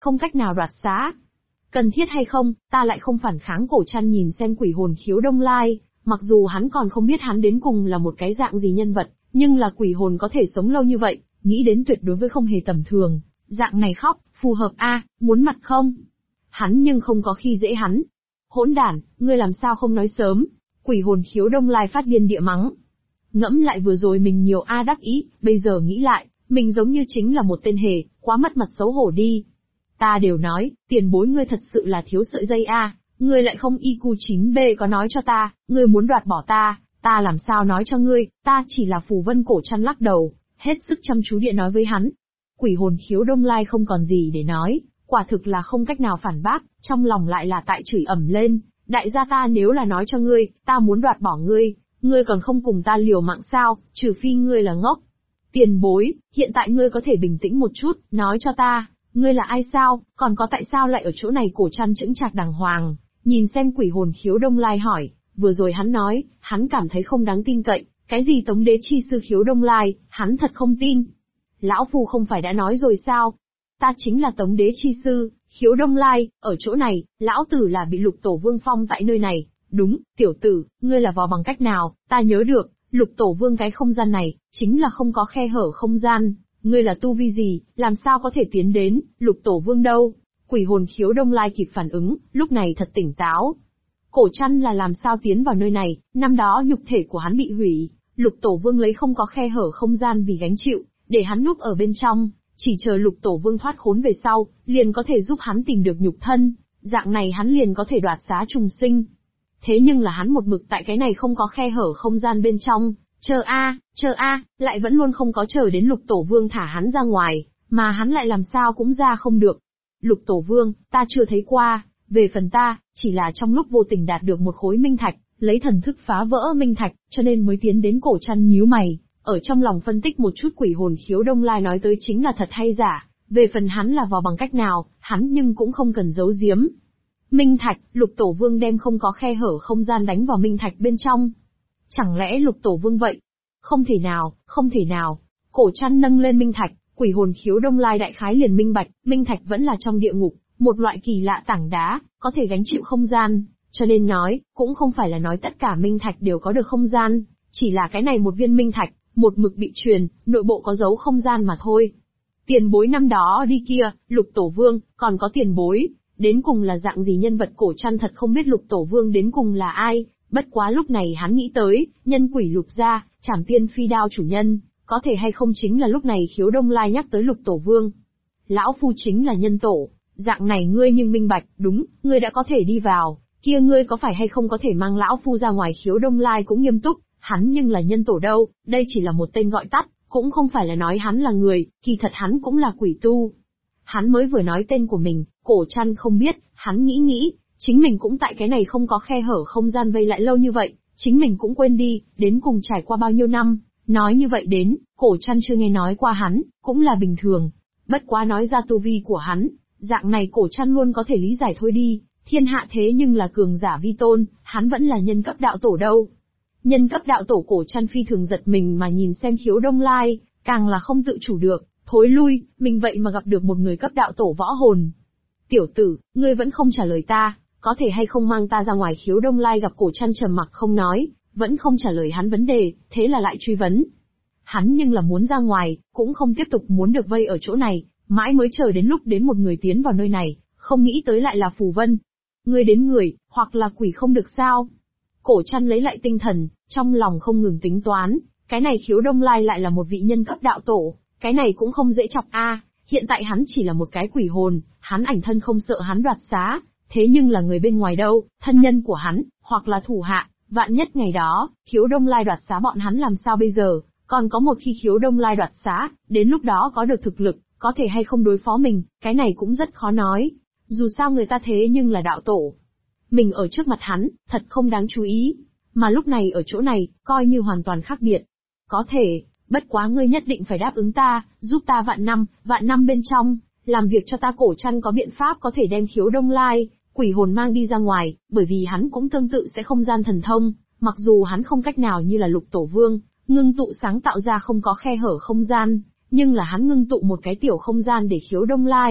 không cách nào đoạt xá. Cần thiết hay không, ta lại không phản kháng. Cổ Trăn nhìn xem quỷ hồn Khiếu Đông Lai, mặc dù hắn còn không biết hắn đến cùng là một cái dạng gì nhân vật, nhưng là quỷ hồn có thể sống lâu như vậy, nghĩ đến tuyệt đối với không hề tầm thường. Dạng này khóc, phù hợp a, muốn mặt không? Hắn nhưng không có khi dễ hắn. Hỗn đản, ngươi làm sao không nói sớm? Quỷ hồn Khiếu Đông Lai phát điên địa mắng. Ngẫm lại vừa rồi mình nhiều đắc ý, bây giờ nghĩ lại, mình giống như chính là một tên hề, quá mất mặt xấu hổ đi. Ta đều nói, tiền bối ngươi thật sự là thiếu sợi dây ngươi lại không IQ 9B có nói cho ta, ngươi muốn đoạt bỏ ta làm sao nói cho ngươi, ta chỉ là phù vân. Cổ Trăn lắc đầu, hết sức chăm chú địa nói với hắn. Quỷ hồn Khiếu Đông Lai không còn gì để nói, quả thực là không cách nào phản bác, trong lòng lại là tại chửi ầm lên, đại gia ta nếu là nói cho ngươi, ta muốn đoạt bỏ ngươi còn không cùng ta liều mạng sao, trừ phi ngươi là ngốc. Tiền bối, hiện tại ngươi có thể bình tĩnh một chút, nói cho ta, ngươi là ai sao, còn có tại sao lại ở chỗ này? Cổ Trăn chững chạc đàng hoàng, nhìn xem quỷ hồn Khiếu Đông Lai hỏi, vừa rồi hắn nói, hắn cảm thấy không đáng tin cậy, cái gì Tống Đế Chi Sư Khiếu Đông Lai, hắn thật không tin. Lão Phu không phải đã nói rồi sao? Ta chính là Tống Đế Chi Sư, Khiếu Đông Lai, ở chỗ này, lão tử là bị Lục Tổ Vương phong tại nơi này. Đúng, tiểu tử, ngươi là vào bằng cách nào? Ta nhớ được, Lục Tổ Vương cái không gian này, chính là không có khe hở không gian. Ngươi là tu vi gì, làm sao có thể tiến đến, Lục Tổ Vương đâu? Quỷ hồn Khiếu Đông Lai kịp phản ứng, lúc này thật tỉnh táo. Cổ Trăn là làm sao tiến vào nơi này, năm đó nhục thể của hắn bị hủy, Lục Tổ Vương lấy không có khe hở không gian vì gánh chịu, để hắn núp ở bên trong, chỉ chờ Lục Tổ Vương thoát khốn về sau, liền có thể giúp hắn tìm được nhục thân, dạng này hắn liền có thể đoạt xá trùng sinh. Thế nhưng là hắn một mực tại cái này không có khe hở không gian bên trong, chờ lại vẫn luôn không có chờ đến Lục Tổ Vương thả hắn ra ngoài, mà hắn lại làm sao cũng ra không được. Lục Tổ Vương, ta chưa thấy qua, về phần ta, chỉ là trong lúc vô tình đạt được một khối minh thạch, lấy thần thức phá vỡ minh thạch, cho nên mới tiến đến. Cổ Trăn nhíu mày, ở trong lòng phân tích một chút quỷ hồn Khiếu Đông Lai nói tới chính là thật hay giả, về phần hắn là vào bằng cách nào, hắn nhưng cũng không cần giấu giếm. Minh thạch, Lục Tổ Vương đem không có khe hở không gian đánh vào minh thạch bên trong. Chẳng lẽ Lục Tổ Vương vậy? Không thể nào. Cổ Trăn nâng lên minh thạch, quỷ hồn Khiếu Đông Lai đại khái liền minh bạch, minh thạch vẫn là trong địa ngục, một loại kỳ lạ tảng đá, có thể gánh chịu không gian, cho nên nói, cũng không phải là nói tất cả minh thạch đều có được không gian, chỉ là cái này một viên minh thạch, một mực bị truyền, nội bộ có dấu không gian mà thôi. Tiền bối năm đó đi kia, Lục Tổ Vương, còn có tiền bối, đến cùng là dạng gì nhân vật? Cổ Trăn thật không biết Lục Tổ Vương đến cùng là ai, bất quá lúc này hắn nghĩ tới, nhân quỷ Lục gia, Trảm Tiên Phi Đao chủ nhân, có thể hay không chính là lúc này Khiếu Đông Lai nhắc tới Lục Tổ Vương. Lão Phu chính là nhân tổ, dạng này ngươi nhưng minh bạch, đúng, ngươi đã có thể đi vào, kia ngươi có phải hay không có thể mang Lão Phu ra ngoài? Khiếu Đông Lai cũng nghiêm túc, hắn nhưng là nhân tổ đâu, đây chỉ là một tên gọi tắt, cũng không phải là nói hắn là người, kỳ thật hắn cũng là quỷ tu. Hắn mới vừa nói tên của mình, Cổ Trăn không biết, hắn nghĩ, chính mình cũng tại cái này không có khe hở không gian vây lại lâu như vậy, chính mình cũng quên đi, đến cùng trải qua bao nhiêu năm, nói như vậy đến, Cổ Trăn chưa nghe nói qua hắn, cũng là bình thường. Bất quá nói ra tu vi của hắn, dạng này Cổ Trăn luôn có thể lý giải thôi đi, thiên hạ thế nhưng là cường giả vi tôn, hắn vẫn là nhân cấp đạo tổ đâu. Nhân cấp đạo tổ? Cổ Trăn phi thường giật mình mà nhìn xem Khiếu Đông Lai, càng là không tự chủ được, thối lui, mình vậy mà gặp được một người cấp đạo tổ võ hồn. Tiểu tử, ngươi vẫn không trả lời ta, có thể hay không mang ta ra ngoài? Khiếu Đông Lai gặp Cổ Trăn trầm mặc không nói, vẫn không trả lời hắn vấn đề, thế là lại truy vấn. Hắn nhưng là muốn ra ngoài, cũng không tiếp tục muốn được vây ở chỗ này, mãi mới chờ đến lúc đến một người tiến vào nơi này, không nghĩ tới lại là phù vân. Ngươi đến người, hoặc là quỷ không được sao? Cổ Trăn lấy lại tinh thần, trong lòng không ngừng tính toán, cái này Khiếu Đông Lai lại là một vị nhân cấp đạo tổ, cái này cũng không dễ chọc hiện tại hắn chỉ là một cái quỷ hồn, hắn ảnh thân không sợ hắn đoạt xá, thế nhưng là người bên ngoài đâu, thân nhân của hắn, hoặc là thủ hạ, vạn nhất ngày đó, Khiếu Đông Lai đoạt xá bọn hắn làm sao bây giờ? Còn có một khi Khiếu Đông Lai đoạt xá, đến lúc đó có được thực lực, có thể hay không đối phó mình, cái này cũng rất khó nói. Dù sao người ta thế nhưng là đạo tổ. Mình ở trước mặt hắn, thật không đáng chú ý. Mà lúc này ở chỗ này, coi như hoàn toàn khác biệt. Có thể, bất quá ngươi nhất định phải đáp ứng ta, giúp ta vạn năm bên trong, làm việc cho ta. Cổ Trăn có biện pháp có thể đem Khiếu Đông Lai, quỷ hồn mang đi ra ngoài, bởi vì hắn cũng tương tự sẽ không gian thần thông, mặc dù hắn không cách nào như là Lục Tổ Vương, ngưng tụ sáng tạo ra không có khe hở không gian, nhưng là hắn ngưng tụ một cái tiểu không gian để Khiếu Đông Lai,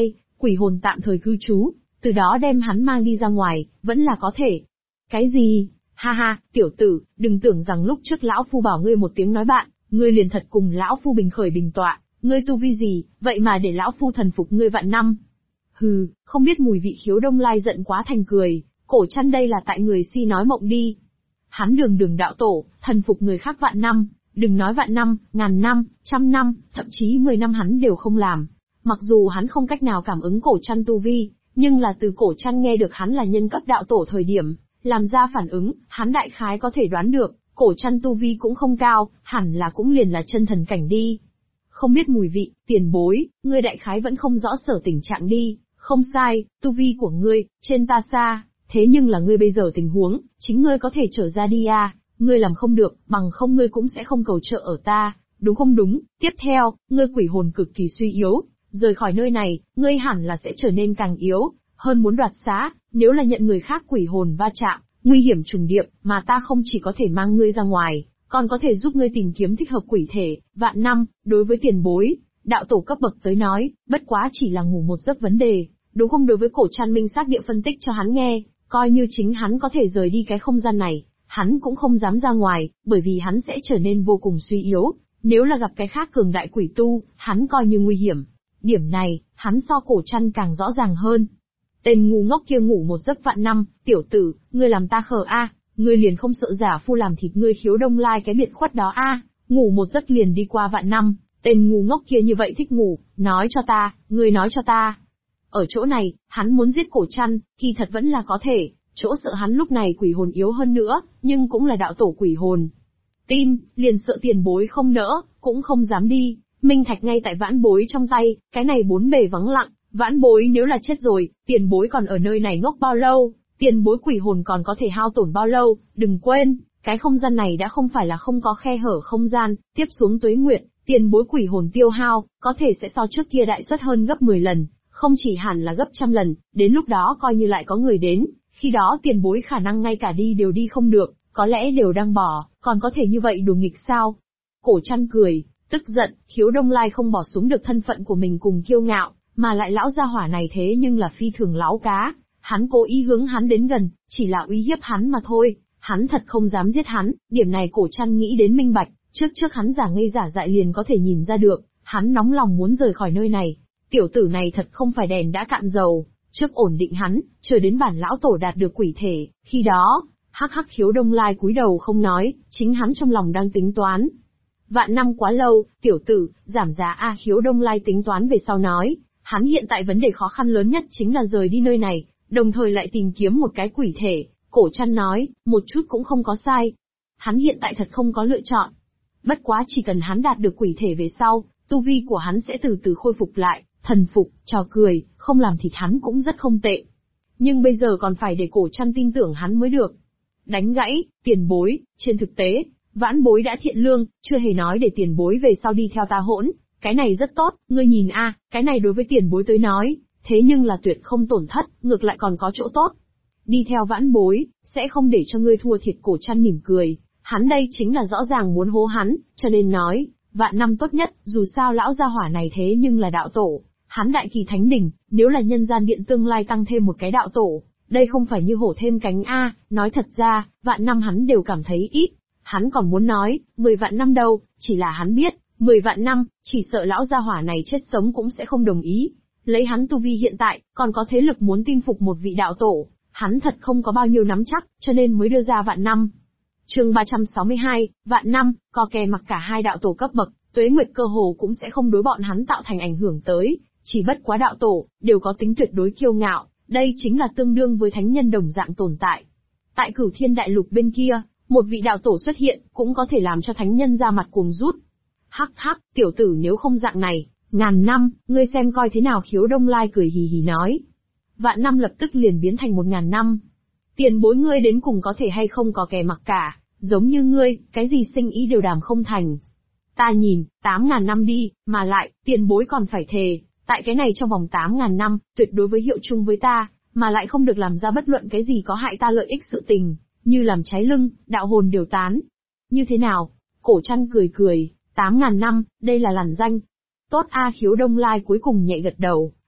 quỷ hồn tạm thời cư trú, từ đó đem hắn mang đi ra ngoài, vẫn là có thể. Cái gì? Ha ha, tiểu tử, đừng tưởng rằng lúc trước lão phu bảo ngươi một tiếng nói bạn, ngươi liền thật cùng lão phu bình khởi bình tọa, ngươi tu vi gì, vậy mà để lão phu thần phục ngươi vạn năm. Hừ, không biết mùi vị Khiếu Đông Lai giận quá thành cười, Cổ Trăn đây là tại người si nói mộng đi. Hắn đường đường đạo tổ, thần phục người khác vạn năm, đừng nói vạn năm, ngàn năm, trăm năm, thậm chí 10 năm hắn đều không làm. Mặc dù hắn không cách nào cảm ứng Cổ Trăn tu vi, nhưng là từ Cổ Trăn nghe được hắn là nhân cấp đạo tổ thời điểm, làm ra phản ứng, hắn đại khái có thể đoán được, Cổ Trăn tu vi cũng không cao, hẳn là cũng liền là chân thần cảnh đi. Không biết mùi vị, tiền bối, ngươi đại khái vẫn không rõ sở tình trạng đi, không sai, tu vi của ngươi, trên ta xa, thế nhưng là ngươi bây giờ tình huống, chính ngươi có thể trở ra đi à, ngươi làm không được, bằng không ngươi cũng sẽ không cầu trợ ở ta, đúng không đúng, tiếp theo, ngươi quỷ hồn cực kỳ suy yếu, rời khỏi nơi này, ngươi hẳn là sẽ trở nên càng yếu, hơn muốn đoạt xá, nếu là nhận người khác quỷ hồn va chạm, nguy hiểm trùng điệp, mà ta không chỉ có thể mang ngươi ra ngoài, còn có thể giúp ngươi tìm kiếm thích hợp quỷ thể, vạn năm, đối với tiền bối, đạo tổ cấp bậc tới nói, bất quá chỉ là ngủ một giấc vấn đề, đúng không? Đối với Cổ Trăn minh xác địa phân tích cho hắn nghe, coi như chính hắn có thể rời đi cái không gian này, hắn cũng không dám ra ngoài, bởi vì hắn sẽ trở nên vô cùng suy yếu, nếu là gặp cái khác cường đại quỷ tu, hắn coi như nguy hiểm. Điểm này, hắn so Cổ Trăn càng rõ ràng hơn. Tên ngu ngốc kia ngủ một giấc vạn năm, tiểu tử, ngươi làm ta khờ a, ngươi liền không sợ giả phu làm thịt ngươi Khiếu Đông Lai cái biệt khuất đó a, ngủ một giấc liền đi qua vạn năm, tên ngu ngốc kia như vậy thích ngủ, nói cho ta, ngươi nói cho ta. Ở chỗ này, hắn muốn giết Cổ Trăn, kỳ thật vẫn là có thể, chỗ sợ hắn lúc này quỷ hồn yếu hơn nữa, nhưng cũng là đạo tổ quỷ hồn. Tin, liền sợ tiền bối không nỡ, cũng không dám đi, minh thạch ngay tại vãn bối trong tay, cái này bốn bề vắng lặng, vãn bối nếu là chết rồi, tiền bối còn ở nơi này ngốc bao lâu, tiền bối quỷ hồn còn có thể hao tổn bao lâu, đừng quên, cái không gian này đã không phải là không có khe hở không gian, tiếp xuống tuế nguyện, tiền bối quỷ hồn tiêu hao, có thể sẽ so trước kia đại suất hơn gấp 10 lần, không chỉ hẳn là gấp trăm lần, đến lúc đó coi như lại có người đến, khi đó tiền bối khả năng ngay cả đi đều đi không được, có lẽ đều đang bỏ, còn có thể như vậy đùa nghịch sao? Cổ Trăn cười, tức giận, Khiếu Đông Lai không bỏ xuống được thân phận của mình cùng kiêu ngạo, mà lại lão gia hỏa này thế nhưng là phi thường láo cá, hắn cố ý hướng hắn đến gần, chỉ là uy hiếp hắn mà thôi, hắn thật không dám giết hắn, điểm này Cổ Trăn nghĩ đến minh bạch, trước hắn giả ngây giả dại liền có thể nhìn ra được, hắn nóng lòng muốn rời khỏi nơi này, tiểu tử này thật không phải đèn đã cạn dầu, trước ổn định hắn, chờ đến bản lão tổ đạt được quỷ thể, khi đó, hắc Khiếu Đông Lai cúi đầu không nói, chính hắn trong lòng đang tính toán. Vạn năm quá lâu, tiểu tử, giảm giá a. Khiếu Đông Lai tính toán về sau nói, hắn hiện tại vấn đề khó khăn lớn nhất chính là rời đi nơi này, đồng thời lại tìm kiếm một cái quỷ thể. Cổ Trăn nói, một chút cũng không có sai. Hắn hiện tại thật không có lựa chọn. Bất quá chỉ cần hắn đạt được quỷ thể về sau, tu vi của hắn sẽ từ từ khôi phục lại, thần phục, trò cười, không làm thịt hắn cũng rất không tệ. Nhưng bây giờ còn phải để Cổ Trăn tin tưởng hắn mới được. Đánh gãy, tiền bối, trên thực tế, vãn bối đã thiện lương, chưa hề nói để tiền bối về sau đi theo ta hỗn, cái này rất tốt, ngươi nhìn a, cái này đối với tiền bối tới nói, thế nhưng là tuyệt không tổn thất, ngược lại còn có chỗ tốt. Đi theo vãn bối, sẽ không để cho ngươi thua thiệt. Cổ Trăn mỉm cười, hắn đây chính là rõ ràng muốn hố hắn, cho nên nói, vạn năm tốt nhất, dù sao lão gia hỏa này thế nhưng là đạo tổ, hắn đại kỳ thánh đỉnh, nếu là nhân gian điện tương lai tăng thêm một cái đạo tổ, đây không phải như hổ thêm cánh a. Nói thật ra, vạn năm hắn đều cảm thấy ít, hắn còn muốn nói, 10 vạn năm đâu, chỉ là hắn biết, 10 vạn năm, chỉ sợ lão gia hỏa này chết sống cũng sẽ không đồng ý. Lấy hắn tu vi hiện tại, còn có thế lực muốn tin phục một vị đạo tổ, hắn thật không có bao nhiêu nắm chắc, cho nên mới đưa ra vạn năm. Chương 362, vạn năm, có kè mặc cả hai đạo tổ cấp bậc, tuế nguyệt cơ hồ cũng sẽ không đối bọn hắn tạo thành ảnh hưởng tới, chỉ bất quá đạo tổ, đều có tính tuyệt đối kiêu ngạo, đây chính là tương đương với thánh nhân đồng dạng tồn tại. Tại Cửu Thiên Đại Lục bên kia, một vị đạo tổ xuất hiện, cũng có thể làm cho thánh nhân ra mặt cuồng rút. Hắc, tiểu tử nếu không dạng này, ngàn năm, ngươi xem coi thế nào. Khiếu Đông Lai cười hì hì nói. Vạn năm lập tức liền biến thành 1000 năm. Tiền bối ngươi đến cùng có thể hay không có kè mặc cả, giống như ngươi, cái gì sinh ý đều đàm không thành. Ta nhìn, 8000 năm đi, mà lại, tiền bối còn phải thề, tại cái này trong vòng 8000 năm, tuyệt đối với hiệu chung với ta, mà lại không được làm ra bất luận cái gì có hại ta lợi ích sự tình, như làm trái lưng, đạo hồn đều tán. Như thế nào? Cổ Trăn cười, 8000 năm, đây là lằn danh. Tốt a. Khiếu Đông Lai cuối cùng nhẹ gật đầu,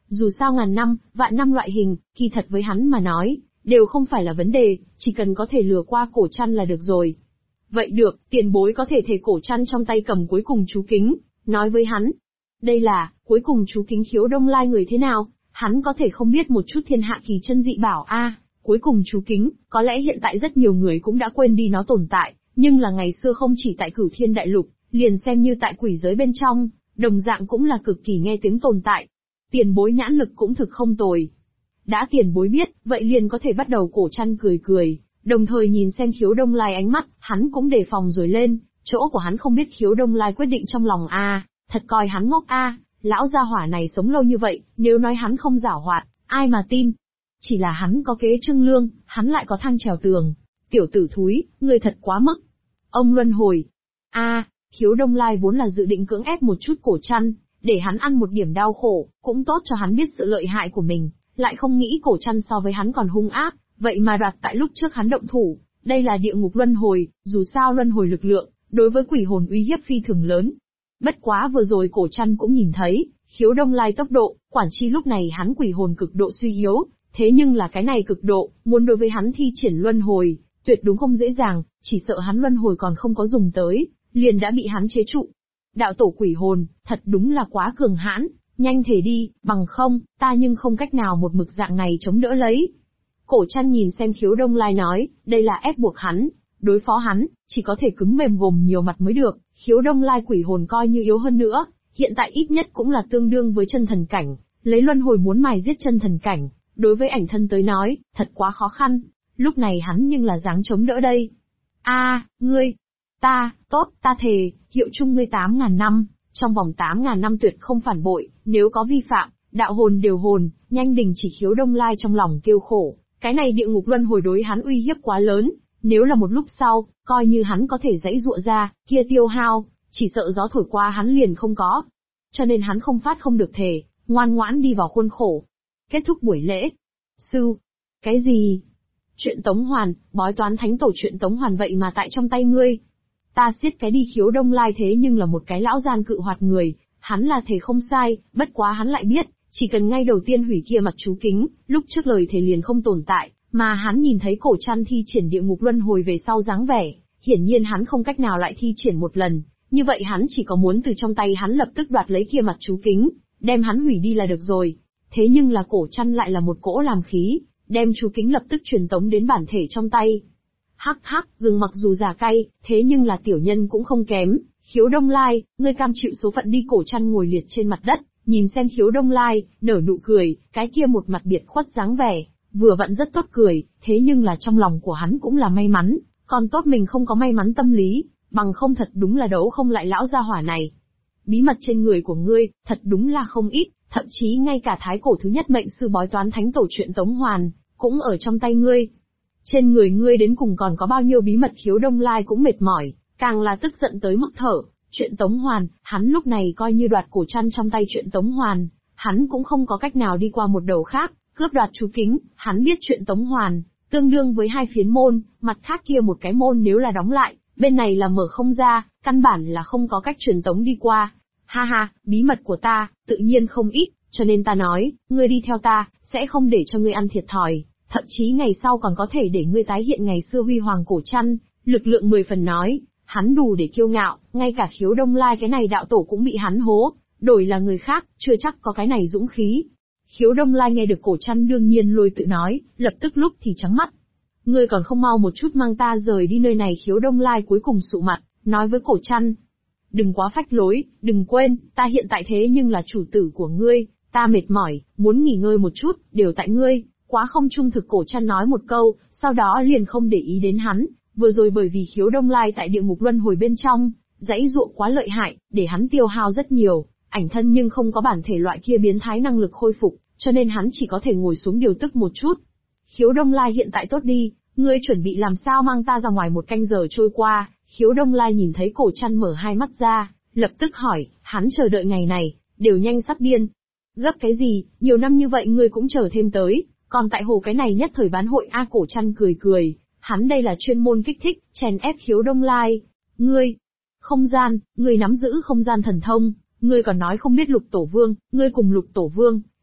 Dù sao ngàn năm, vạn năm loại hình, kỳ thật với hắn mà nói, đều không phải là vấn đề, chỉ cần có thể lừa qua cổ chăn là được rồi. Vậy được, tiền bối có thể thề cổ chăn trong tay cầm cuối cùng chú kính, nói với hắn. Đây là, cuối cùng chú kính Khiếu Đông Lai người thế nào, hắn có thể không biết một chút thiên hạ kỳ chân dị bảo cuối cùng chú kính, có lẽ hiện tại rất nhiều người cũng đã quên đi nó tồn tại, nhưng là ngày xưa không chỉ tại Cửu Thiên Đại Lục, liền xem như tại quỷ giới bên trong, đồng dạng cũng là cực kỳ nghe tiếng tồn tại. Tiền bối nhãn lực cũng thực không tồi. Đã tiền bối biết, vậy liền có thể bắt đầu. Cổ chăn cười cười, đồng thời nhìn xem Khiếu Đông Lai ánh mắt, hắn cũng đề phòng rồi lên, chỗ của hắn không biết Khiếu Đông Lai quyết định trong lòng thật coi hắn ngốc lão gia hỏa này sống lâu như vậy, nếu nói hắn không giảo hoạt, ai mà tin. Chỉ là hắn có kế trưng lương, hắn lại có thang trèo tường. Tiểu tử thúi, ngươi thật quá mức. Ông luân hồi. Khiếu Đông Lai vốn là dự định cưỡng ép một chút cổ chăn, để hắn ăn một điểm đau khổ, cũng tốt cho hắn biết sự lợi hại của mình, lại không nghĩ cổ chăn so với hắn còn hung ác, vậy mà đoạt tại lúc trước hắn động thủ. Đây là địa ngục luân hồi, dù sao luân hồi lực lượng, đối với quỷ hồn uy hiếp phi thường lớn. Bất quá vừa rồi cổ chăn cũng nhìn thấy, Khiếu Đông Lai tốc độ, quản chi lúc này hắn quỷ hồn cực độ suy yếu, thế nhưng là cái này cực độ, muốn đối với hắn thi triển luân hồi, tuyệt đúng không dễ dàng, chỉ sợ hắn luân hồi còn không có dùng tới, liền đã bị hắn chế trụ. Đạo tổ quỷ hồn, thật đúng là quá cường hãn, nhanh thể đi, bằng không, ta nhưng không cách nào một mực dạng này chống đỡ lấy. Cổ chăn nhìn xem Khiếu Đông Lai nói, đây là ép buộc hắn, đối phó hắn, chỉ có thể cứng mềm gồm nhiều mặt mới được. Khiếu Đông Lai quỷ hồn coi như yếu hơn nữa, hiện tại ít nhất cũng là tương đương với chân thần cảnh, lấy luân hồi muốn mài giết chân thần cảnh, đối với ảnh thân tới nói, thật quá khó khăn, lúc này hắn nhưng là dáng chống đỡ đây. Ngươi, tốt, ta thề, hiệu chung ngươi 8.000 năm, trong vòng 8.000 năm tuyệt không phản bội, nếu có vi phạm, đạo hồn đều hồn, nhanh đình chỉ. Khiếu Đông Lai trong lòng kêu khổ, cái này địa ngục luân hồi đối hắn uy hiếp quá lớn, nếu là một lúc sau, coi như hắn có thể giãy giụa ra, kia tiêu hao, chỉ sợ gió thổi qua hắn liền không có. Cho nên hắn không phát không được thề, ngoan ngoãn đi vào khuôn khổ. Kết thúc buổi lễ. Sư, cái gì? Chuyện Tống Hoàn, bói toán thánh tổ chuyện Tống Hoàn vậy mà tại trong tay ngươi. Ta siết cái đi. Khiếu Đông Lai thế nhưng là một cái lão gian cự hoạt người, hắn là thề không sai, bất quá hắn lại biết, chỉ cần ngay đầu tiên hủy kia mặt chú kính, lúc trước lời thề liền không tồn tại, mà hắn nhìn thấy cổ chăn thi triển địa ngục luân hồi về sau dáng vẻ, hiển nhiên hắn không cách nào lại thi triển một lần, như vậy hắn chỉ có muốn từ trong tay hắn lập tức đoạt lấy kia mặt chú kính, đem hắn hủy đi là được rồi. Thế nhưng là cổ chăn lại là một cỗ làm khí, đem chú kính lập tức truyền tống đến bản thể trong tay. Hắc hắc, gừng mặc dù già cay, thế nhưng là tiểu nhân cũng không kém. Khiếu Đông Lai, ngươi cam chịu số phận đi. Cổ chăn ngồi liệt trên mặt đất, nhìn xem Khiếu Đông Lai, nở nụ cười, cái kia một mặt biệt khuất dáng vẻ, vừa vặn rất tốt cười, thế nhưng là trong lòng của hắn cũng là may mắn, còn tốt mình không có may mắn tâm lý, bằng không thật đúng là đấu không lại lão gia hỏa này. Bí mật trên người của ngươi, thật đúng là không ít, thậm chí ngay cả thái cổ thứ nhất mệnh sư bói toán thánh tổ chuyện Tống Hoàn, cũng ở trong tay ngươi. Trên người ngươi đến cùng còn có bao nhiêu bí mật? Khiếu Đông Lai cũng mệt mỏi, càng là tức giận tới mức thở. Chuyện Tống Hoàn, hắn lúc này coi như đoạt cổ chăn trong tay chuyện Tống Hoàn, hắn cũng không có cách nào đi qua một đầu khác, cướp đoạt chú kính. Hắn biết chuyện Tống Hoàn, tương đương với hai phiến môn, mặt khác kia một cái môn nếu là đóng lại, bên này là mở không ra, căn bản là không có cách truyền tống đi qua. Ha ha, bí mật của ta, tự nhiên không ít, cho nên ta nói, ngươi đi theo ta, sẽ không để cho ngươi ăn thiệt thòi, thậm chí ngày sau còn có thể để ngươi tái hiện ngày xưa huy hoàng cổ chăn, lực lượng 10 phần nói, hắn đủ để kiêu ngạo, ngay cả Khiếu Đông Lai cái này đạo tổ cũng bị hắn hố, đổi là người khác, chưa chắc có cái này dũng khí. Khiếu Đông Lai nghe được cổ chăn đương nhiên lôi tự nói, lập tức lúc thì trắng mắt. Ngươi còn không mau một chút mang ta rời đi nơi này. Khiếu Đông Lai cuối cùng sụ mặt, nói với cổ chăn. Đừng quá phách lối, đừng quên, ta hiện tại thế nhưng là chủ tử của ngươi, ta mệt mỏi, muốn nghỉ ngơi một chút, đều tại ngươi, quá không trung thực. Cổ chăn nói một câu, sau đó liền không để ý đến hắn, vừa rồi bởi vì Khiếu Đông Lai tại địa ngục luân hồi bên trong, dãy dụa quá lợi hại, để hắn tiêu hao rất nhiều, ảnh thân nhưng không có bản thể loại kia biến thái năng lực khôi phục, cho nên hắn chỉ có thể ngồi xuống điều tức một chút. Khiếu Đông Lai hiện tại tốt đi, ngươi chuẩn bị làm sao mang ta ra ngoài? 1 canh giờ trôi qua, Khiếu Đông Lai nhìn thấy cổ chăn mở hai mắt ra, lập tức hỏi, hắn chờ đợi ngày này, đều nhanh sắp điên. Gấp cái gì, nhiều năm như vậy ngươi cũng chờ thêm tới, còn tại hồ cái này nhất thời bán hội cổ chăn cười cười, hắn đây là chuyên môn kích thích, chèn ép Khiếu Đông Lai. Ngươi, không gian, ngươi nắm giữ không gian thần thông, ngươi còn nói không biết Lục Tổ Vương, ngươi cùng Lục Tổ Vương,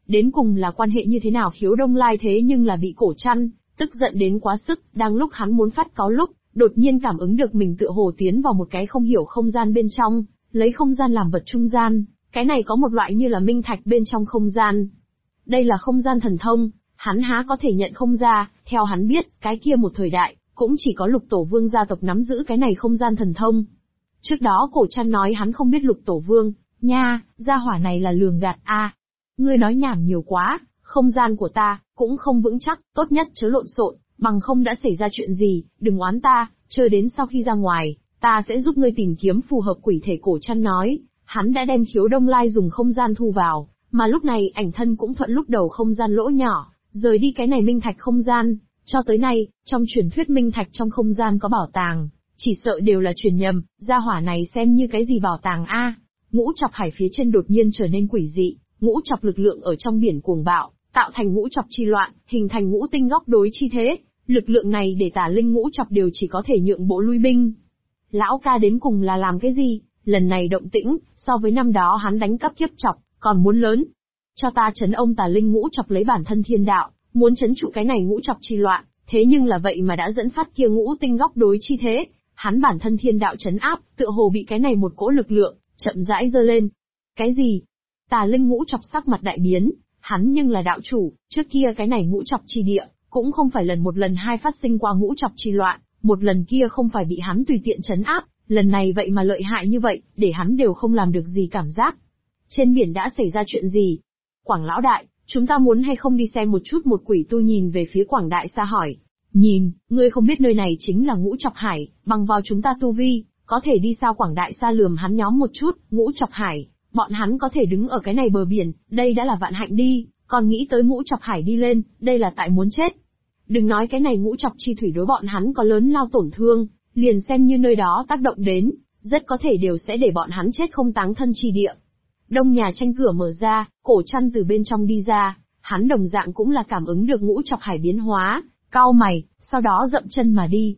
Đến cùng là quan hệ như thế nào Khiếu Đông Lai thế nhưng là bị Cổ Trăn tức giận đến quá sức, đang lúc hắn muốn phát cáu lúc, đột nhiên cảm ứng được mình tựa hồ tiến vào một cái không hiểu không gian bên trong, lấy không gian làm vật trung gian, cái này có một loại như là minh thạch bên trong không gian. Đây là không gian thần thông, hắn há có thể nhận không ra, theo hắn biết, cái kia một thời đại, cũng chỉ có Lục Tổ Vương gia tộc nắm giữ cái này không gian thần thông. Trước đó Cổ Trăn nói hắn không biết Lục Tổ Vương, nha, gia hỏa này là lường gạt a. Ngươi nói nhảm nhiều quá, không gian của ta, cũng không vững chắc, tốt nhất chớ lộn xộn, bằng không đã xảy ra chuyện gì, đừng oán ta, chờ đến sau khi ra ngoài, ta sẽ giúp ngươi tìm kiếm phù hợp quỷ thể. Cổ Trăn nói, hắn đã đem Khiếu Đông Lai dùng không gian thu vào, mà lúc này ảnh thân cũng thuận lúc đầu không gian lỗ nhỏ, rời đi cái này minh thạch không gian. Cho tới nay, trong truyền thuyết minh thạch trong không gian có bảo tàng, chỉ sợ đều là truyền nhầm, gia hỏa này xem như cái gì bảo tàng a. Ngũ Chọc Hải phía trên đột nhiên trở nên quỷ dị, ngũ chọc lực lượng ở trong biển cuồng bạo, tạo thành ngũ chọc chi loạn, hình thành ngũ tinh góc đối chi thế. Lực lượng này để Tà Linh ngũ chọc đều chỉ có thể nhượng bộ lui binh. Lão ca đến cùng là làm cái gì? Lần này động tĩnh, so với năm đó hắn đánh cắp kiếp chọc, còn muốn lớn. Cho ta trấn ông Tà Linh ngũ chọc lấy bản thân thiên đạo, muốn trấn trụ cái này ngũ chọc chi loạn, thế nhưng là vậy mà đã dẫn phát kia ngũ tinh góc đối chi thế. Hắn bản thân thiên đạo trấn áp, tựa hồ bị cái này một cỗ lực lượng, chậm rãi dơ lên. Cái gì? Tà Linh ngũ chọc sắc mặt đại biến, hắn nhưng là đạo chủ, trước kia cái này ngũ chọc chi địa, cũng không phải lần một lần hai phát sinh qua ngũ chọc chi loạn, một lần kia không phải bị hắn tùy tiện trấn áp, lần này vậy mà lợi hại như vậy, để hắn đều không làm được gì cảm giác. Trên biển đã xảy ra chuyện gì? Quảng lão đại, chúng ta muốn hay không đi xem một chút? Một quỷ tu nhìn về phía Quảng đại xa hỏi. Nhìn, ngươi không biết nơi này chính là ngũ chọc hải, bằng vào chúng ta tu vi, có thể đi sao? Quảng đại xa lườm hắn nhóm một chút, ngũ chọc hải. Bọn hắn có thể đứng ở cái này bờ biển, đây đã là vạn hạnh đi, còn nghĩ tới ngũ chọc hải đi lên, đây là tại muốn chết. Đừng nói cái này ngũ chọc chi thủy đối bọn hắn có lớn lao tổn thương, liền xem như nơi đó tác động đến, rất có thể đều sẽ để bọn hắn chết không táng thân chi địa. Đông nhà tranh cửa mở ra, Cổ Trăn từ bên trong đi ra, hắn đồng dạng cũng là cảm ứng được ngũ chọc hải biến hóa, cau mày, sau đó dậm chân mà đi.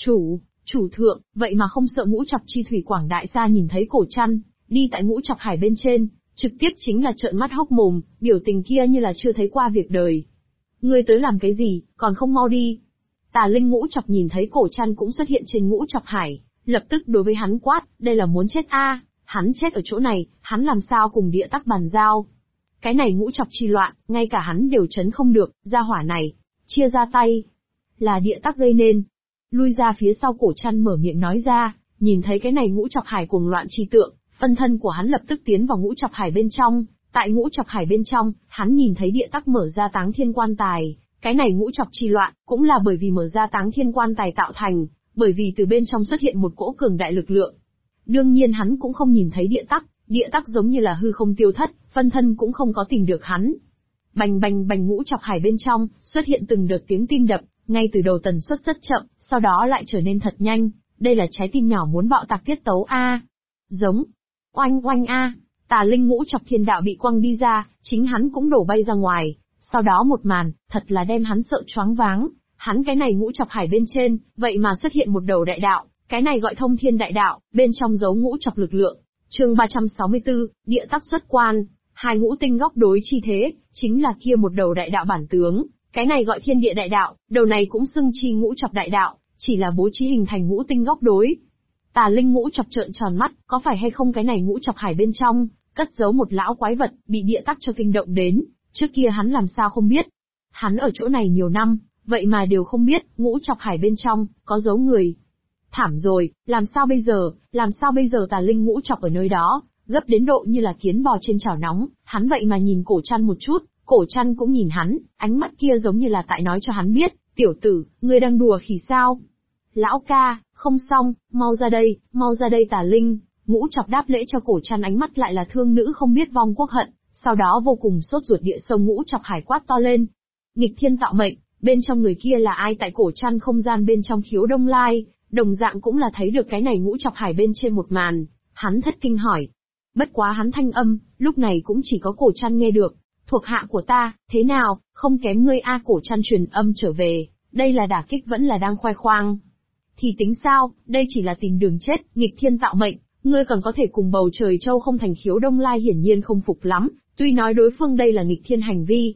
Chủ thượng, vậy mà không sợ ngũ chọc chi thủy? Quảng đại xa nhìn thấy Cổ Trăn đi tại ngũ chọc hải bên trên, trực tiếp chính là trợn mắt hốc mồm, biểu tình kia như là chưa thấy qua việc đời. Ngươi tới làm cái gì, còn không mau đi. Tà Linh ngũ chọc nhìn thấy Cổ Trăn cũng xuất hiện trên ngũ chọc hải, lập tức đối với hắn quát, đây là muốn chết a, hắn chết ở chỗ này, hắn làm sao cùng địa tắc bàn giao. Cái này ngũ chọc chi loạn, ngay cả hắn đều trấn không được, gia hỏa này, chia ra tay. Là địa tắc gây nên. Lui ra phía sau. Cổ Trăn mở miệng nói ra, nhìn thấy cái này ngũ chọc hải cuồng loạn chi tượng, phân thân của hắn lập tức tiến vào ngũ chọc hải bên trong. Tại ngũ chọc hải bên trong, hắn nhìn thấy địa tắc mở ra táng thiên quan tài. Cái này ngũ chọc chi loạn, cũng là bởi vì mở ra táng thiên quan tài tạo thành, bởi vì từ bên trong xuất hiện một cỗ cường đại lực lượng. Đương nhiên hắn cũng không nhìn thấy địa tắc giống như là hư không tiêu thất, phân thân cũng không có tìm được hắn. Bành bành bành, ngũ chọc hải bên trong, xuất hiện từng đợt tiếng tim đập, ngay từ đầu tần suất rất chậm, sau đó lại trở nên thật nhanh, đây là trái tim nhỏ muốn bạo tạc tiết tấu a. Giống. Oanh oanh a, Tà Linh ngũ chọc thiên đạo bị quăng đi ra, chính hắn cũng đổ bay ra ngoài, sau đó một màn, thật là đem hắn sợ choáng váng, hắn cái này ngũ chọc hải bên trên, vậy mà xuất hiện một đầu đại đạo, cái này gọi thông thiên đại đạo, bên trong giấu ngũ chọc lực lượng. Chương 364, địa tắc xuất quan, hai ngũ tinh góc đối chi thế, chính là kia một đầu đại đạo bản tướng, cái này gọi thiên địa đại đạo, đầu này cũng xưng chi ngũ chọc đại đạo, chỉ là bố trí hình thành ngũ tinh góc đối. Tà Linh ngũ chọc trợn tròn mắt, có phải hay không cái này ngũ chọc hải bên trong, cất giấu một lão quái vật, bị địa tắc cho kinh động đến, trước kia hắn làm sao không biết. Hắn ở chỗ này nhiều năm, vậy mà đều không biết, ngũ chọc hải bên trong, có giấu người. Thảm rồi, làm sao bây giờ? Tà Linh ngũ chọc ở nơi đó, gấp đến độ như là kiến bò trên chảo nóng, hắn vậy mà nhìn Cổ Trăn một chút, Cổ Trăn cũng nhìn hắn, ánh mắt kia giống như là tại nói cho hắn biết, tiểu tử, ngươi đang đùa khỉ sao? Lão ca, không xong, mau ra đây. Tà Linh ngũ chọc đáp lễ cho Cổ Trăn, ánh mắt lại là thương nữ không biết vong quốc hận, sau đó vô cùng sốt ruột địa sông ngũ chọc hải quát to lên. Nghịch thiên tạo mệnh, bên trong người kia là ai? Tại Cổ Trăn không gian bên trong Khiếu Đông Lai, đồng dạng cũng là thấy được cái này ngũ chọc hải bên trên một màn, hắn thất kinh hỏi. Bất quá hắn thanh âm, lúc này cũng chỉ có Cổ Trăn nghe được, thuộc hạ của ta, thế nào, không kém ngươi a. Cổ Trăn truyền âm trở về, đây là đả kích vẫn là đang khoe khoang? Thì tính sao, đây chỉ là tìm đường chết, nghịch thiên tạo mệnh, ngươi còn có thể cùng bầu trời châu không thành. Khiếu Đông Lai hiển nhiên không phục lắm, Tuy nói đối phương đây là nghịch thiên hành vi,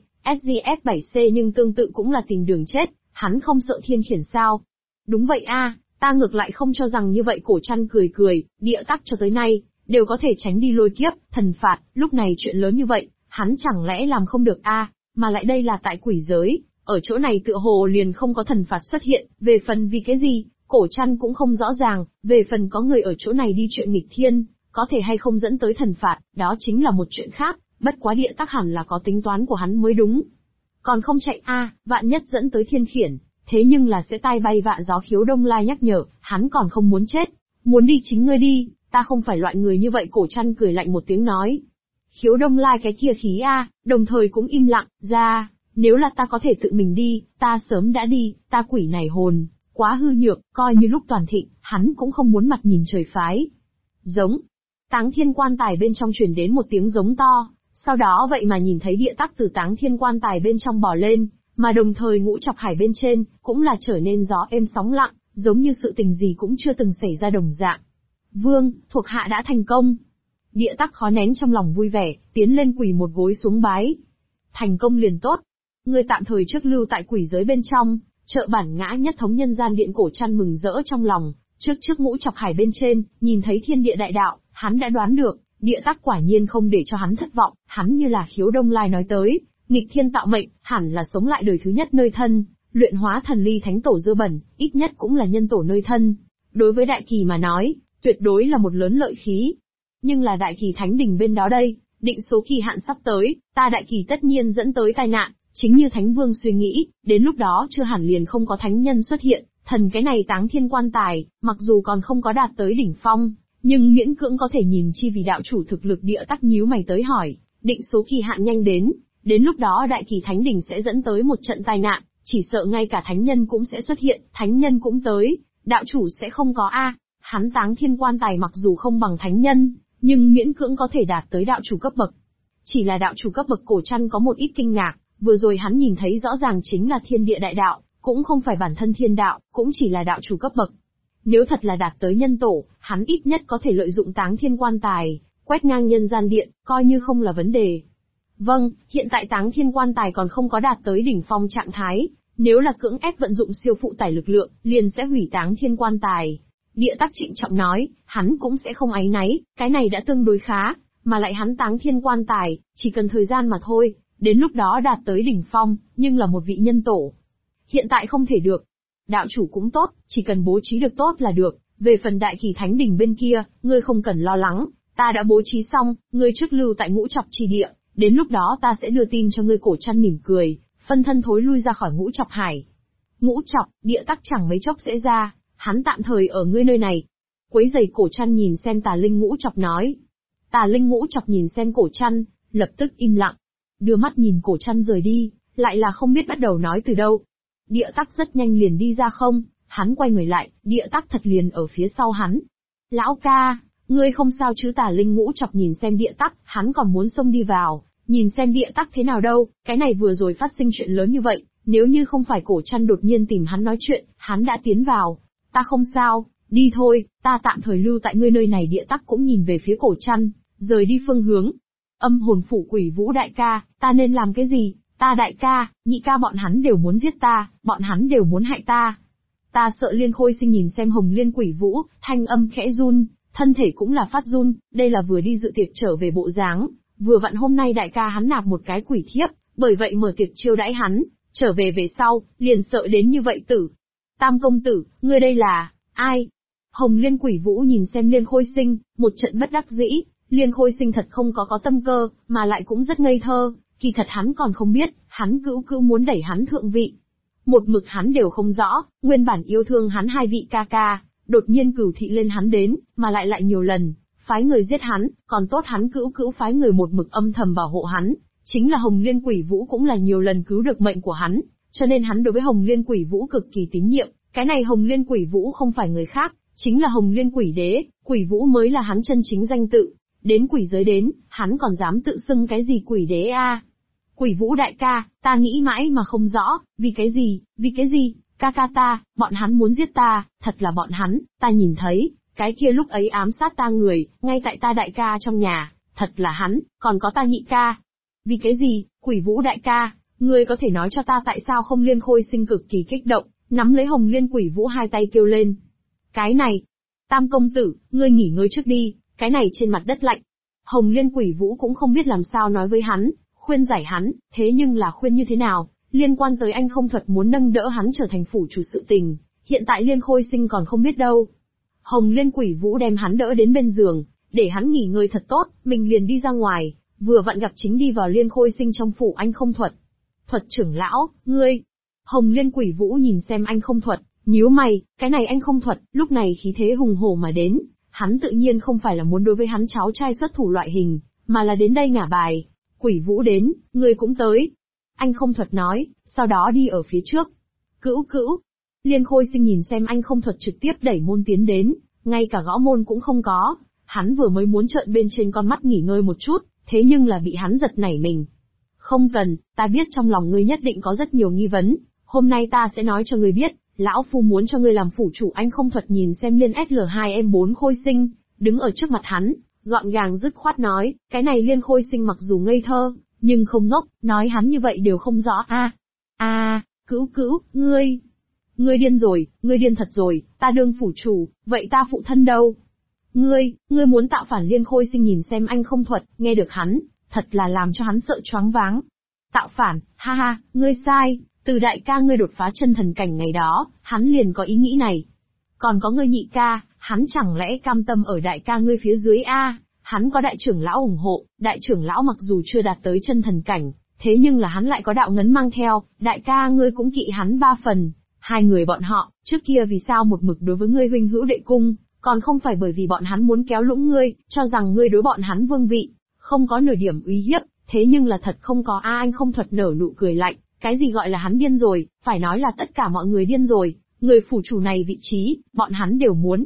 SGF-7C nhưng tương tự cũng là tìm đường chết, hắn không sợ thiên khiển sao? Đúng vậy a, ta ngược lại không cho rằng như vậy. Cổ Trăn cười cười, địa tắc cho tới nay, đều có thể tránh đi lôi kiếp, thần phạt, lúc này chuyện lớn như vậy, hắn chẳng lẽ làm không được a? Mà lại đây là tại quỷ giới, ở chỗ này tựa hồ liền không có thần phạt xuất hiện, về phần vì cái gì, Cổ Trăn cũng không rõ ràng, về phần có người ở chỗ này đi chuyện nghịch thiên, có thể hay không dẫn tới thần phạt, đó chính là một chuyện khác, bất quá địa tắc hẳn là có tính toán của hắn mới đúng. Còn không chạy a, vạn nhất dẫn tới thiên khiển, thế nhưng là sẽ tai bay vạ gió. Khiếu Đông Lai nhắc nhở, hắn còn không muốn chết, muốn đi chính ngươi đi, ta không phải loại người như vậy. Cổ Trăn cười lạnh một tiếng nói. Khiếu Đông Lai cái kia khí a, đồng thời cũng im lặng, ra, nếu là ta có thể tự mình đi, ta sớm đã đi, ta quỷ này hồn, quá hư nhược, coi như lúc toàn thịnh, hắn cũng không muốn mặt nhìn trời phái. Giống. Táng Thiên quan tài bên trong truyền đến một tiếng giống to, sau đó vậy mà nhìn thấy địa tắc từ Táng Thiên quan tài bên trong bò lên, mà đồng thời ngũ trọc hải bên trên, cũng là trở nên gió êm sóng lặng, giống như sự tình gì cũng chưa từng xảy ra đồng dạng. Vương, thuộc hạ đã thành công. Địa tắc khó nén trong lòng vui vẻ, tiến lên quỳ một gối xuống bái. Thành công liền tốt. Ngươi tạm thời trước lưu tại quỷ giới bên trong, trợ bản ngã nhất thống nhân gian điện. Cổ Trăn mừng rỡ trong lòng, trước ngũ trọc hải bên trên, nhìn thấy thiên địa đại đạo, hắn đã đoán được, địa tắc quả nhiên không để cho hắn thất vọng, hắn như là Khiếu Đông Lai nói tới, nghịch thiên tạo mệnh, hẳn là sống lại đời thứ nhất nơi thân, luyện hóa thần ly thánh tổ dơ bẩn, ít nhất cũng là nhân tổ nơi thân. Đối với đại kỳ mà nói, tuyệt đối là một lớn lợi khí. Nhưng là đại kỳ thánh đình bên đó đây, định số kỳ hạn sắp tới, ta đại kỳ tất nhiên dẫn tới tai nạn, chính như Thánh Vương suy nghĩ, đến lúc đó chưa hẳn liền không có thánh nhân xuất hiện, thần cái này Táng Thiên quan tài, mặc dù còn không có đạt tới đỉnh phong, nhưng miễn cưỡng có thể nhìn chi vì đạo chủ thực lực. Địa tắc nhíu mày tới hỏi, định số kỳ hạn nhanh đến lúc đó đại kỳ thánh đình sẽ dẫn tới một trận tai nạn, chỉ sợ ngay cả thánh nhân cũng sẽ xuất hiện, thánh nhân cũng tới, đạo chủ sẽ không có a. Hắn Táng Thiên quan tài mặc dù không bằng thánh nhân, nhưng miễn cưỡng có thể đạt tới đạo chủ cấp bậc. Chỉ là đạo chủ cấp bậc. Cổ Trăn có một ít kinh ngạc, vừa rồi hắn nhìn thấy rõ ràng chính là thiên địa đại đạo, cũng không phải bản thân thiên đạo, cũng chỉ là đạo chủ cấp bậc. Nếu thật là đạt tới nhân tổ, hắn ít nhất có thể lợi dụng Táng Thiên quan tài, quét ngang nhân gian điện, coi như không là vấn đề. Vâng, hiện tại Táng Thiên quan tài còn không có đạt tới đỉnh phong trạng thái, nếu là cưỡng ép vận dụng siêu phụ tải lực lượng, liền sẽ hủy Táng Thiên quan tài. Địa tắc trịnh trọng nói, hắn cũng sẽ không áy náy, cái này đã tương đối khá, mà lại hắn Táng Thiên quan tài, chỉ cần thời gian mà thôi, đến lúc đó đạt tới đỉnh phong, nhưng là một vị nhân tổ. Hiện tại không thể được. Đạo chủ cũng tốt, chỉ cần bố trí được tốt là được, về phần đại kỳ thánh đình bên kia, ngươi không cần lo lắng, ta đã bố trí xong, ngươi trước lưu tại ngũ trọc trì địa, đến lúc đó ta sẽ đưa tin cho ngươi. Cổ Trăn mỉm cười, phân thân thối lui ra khỏi ngũ trọc hải. Ngũ trọc, địa tắc chẳng mấy chốc sẽ ra, hắn tạm thời ở ngươi nơi này. Quấy giày. Cổ Trăn nhìn xem Tà Linh ngũ trọc nói. Tà Linh ngũ trọc nhìn xem Cổ Trăn, lập tức im lặng, đưa mắt nhìn Cổ Trăn rời đi, lại là không biết bắt đầu nói từ đâu. Địa tắc rất nhanh liền đi ra không, hắn quay người lại, địa tắc thật liền ở phía sau hắn. Lão ca, ngươi không sao chứ? Tà Linh ngũ trọc nhìn xem địa tắc, hắn còn muốn xông đi vào, nhìn xem địa tắc thế nào đâu, cái này vừa rồi phát sinh chuyện lớn như vậy, nếu như không phải Cổ Trăn đột nhiên tìm hắn nói chuyện, hắn đã tiến vào. Ta không sao, đi thôi, ta tạm thời lưu tại ngươi nơi này. Địa tắc cũng nhìn về phía Cổ Trăn, rời đi phương hướng. Âm hồn phủ Quỷ Vũ đại ca, ta nên làm cái gì? Ta đại ca, nhị ca bọn hắn đều muốn giết ta, bọn hắn đều muốn hại ta. Ta sợ. Liên Khôi Sinh nhìn xem Hồng Liên Quỷ Vũ, thanh âm khẽ run, thân thể cũng là phát run, đây là vừa đi dự tiệc trở về bộ dáng, vừa vặn hôm nay đại ca hắn nạp một cái quỷ thiếp, bởi vậy mở tiệc chiêu đãi hắn, trở về về sau, liền sợ đến như vậy tử. Tam công tử, ngươi đây là, ai? Hồng Liên Quỷ Vũ nhìn xem Liên Khôi Sinh, một trận bất đắc dĩ, Liên Khôi Sinh thật không có tâm cơ, mà lại cũng rất ngây thơ, kỳ thật hắn còn không biết, hắn cữu muốn đẩy hắn thượng vị. Một mực hắn đều không rõ, nguyên bản yêu thương hắn hai vị ca ca, đột nhiên cửu thị lên hắn đến, mà lại nhiều lần, phái người giết hắn, còn tốt hắn cữu phái người một mực âm thầm bảo hộ hắn, chính là Hồng Liên Quỷ Vũ cũng là nhiều lần cứu được mệnh của hắn, cho nên hắn đối với Hồng Liên Quỷ Vũ cực kỳ tín nhiệm, cái này Hồng Liên Quỷ Vũ không phải người khác, chính là Hồng Liên Quỷ Đế, Quỷ Vũ mới là hắn chân chính danh tự, đến quỷ giới đến, hắn còn dám tự xưng cái gì Quỷ Đế a? Quỷ Vũ đại ca, ta nghĩ mãi mà không rõ, vì cái gì, ca ta, bọn hắn muốn giết ta, thật là bọn hắn, ta nhìn thấy, cái kia lúc ấy ám sát ta người, ngay tại ta đại ca trong nhà, thật là hắn, còn có ta nhị ca. Vì cái gì, Quỷ Vũ đại ca, ngươi có thể nói cho ta tại sao không? Liên Khôi Sinh cực kỳ kích động, nắm lấy Hồng Liên Quỷ Vũ hai tay kêu lên. Cái này, Tam công tử, ngươi nghỉ ngơi trước đi, cái này trên mặt đất lạnh. Hồng Liên Quỷ Vũ cũng không biết làm sao nói với hắn, khuyên giải hắn, thế nhưng là khuyên như thế nào, liên quan tới anh không thuật muốn nâng đỡ hắn trở thành phủ chủ sự tình, hiện tại Liên Khôi Sinh còn không biết đâu. Hồng Liên Quỷ Vũ đem hắn đỡ đến bên giường, để hắn nghỉ ngơi thật tốt, mình liền đi ra ngoài, vừa vặn gặp chính đi vào Liên Khôi Sinh trong phủ anh không thuật. Thuật trưởng lão, ngươi. Hồng Liên Quỷ Vũ nhìn xem anh không thuật, nhíu mày, cái này anh không thuật, lúc này khí thế hùng hổ mà đến, hắn tự nhiên không phải là muốn đối với hắn cháu trai xuất thủ loại hình, mà là đến đây ngả bài. Quỷ Vũ đến, ngươi cũng tới. Anh không thuật nói, sau đó đi ở phía trước. Cữu cữu. Liên Khôi Sinh nhìn xem anh không thuật trực tiếp đẩy môn tiến đến, ngay cả gõ môn cũng không có. Hắn vừa mới muốn trợn bên trên con mắt nghỉ ngơi một chút, thế nhưng là bị hắn giật nảy mình. Không cần, ta biết trong lòng ngươi nhất định có rất nhiều nghi vấn, hôm nay ta sẽ nói cho ngươi biết, lão phu muốn cho ngươi làm phủ chủ. Anh không thuật nhìn xem Liên SL2M4 Khôi Sinh, đứng ở trước mặt hắn, gọn gàng dứt khoát nói, cái này Liên Khôi Sinh mặc dù ngây thơ, nhưng không ngốc, nói hắn như vậy đều không rõ cữu cữu, ngươi điên rồi, ngươi điên thật rồi, ta đương phủ chủ, vậy ta phụ thân đâu? Ngươi muốn tạo phản? Liên Khôi Sinh nhìn xem anh không thuật, nghe được hắn, thật là làm cho hắn sợ choáng váng. Tạo phản, ha ha, ngươi sai, từ đại ca ngươi đột phá chân thần cảnh ngày đó, hắn liền có ý nghĩ này. Còn có ngươi nhị ca, hắn chẳng lẽ cam tâm ở đại ca ngươi phía dưới hắn có đại trưởng lão ủng hộ, đại trưởng lão mặc dù chưa đạt tới chân thần cảnh, thế nhưng là hắn lại có đạo ngấn mang theo, đại ca ngươi cũng kỵ hắn 3 phần. Hai người bọn họ, trước kia vì sao một mực đối với ngươi huynh hữu đệ cung, còn không phải bởi vì bọn hắn muốn kéo lũng ngươi, cho rằng ngươi đối bọn hắn vương vị, không có nửa điểm uy hiếp, thế nhưng là thật không có anh không thuật nở nụ cười lạnh, cái gì gọi là hắn điên rồi, phải nói là tất cả mọi người điên rồi, người phủ chủ này vị trí, bọn hắn đều muốn.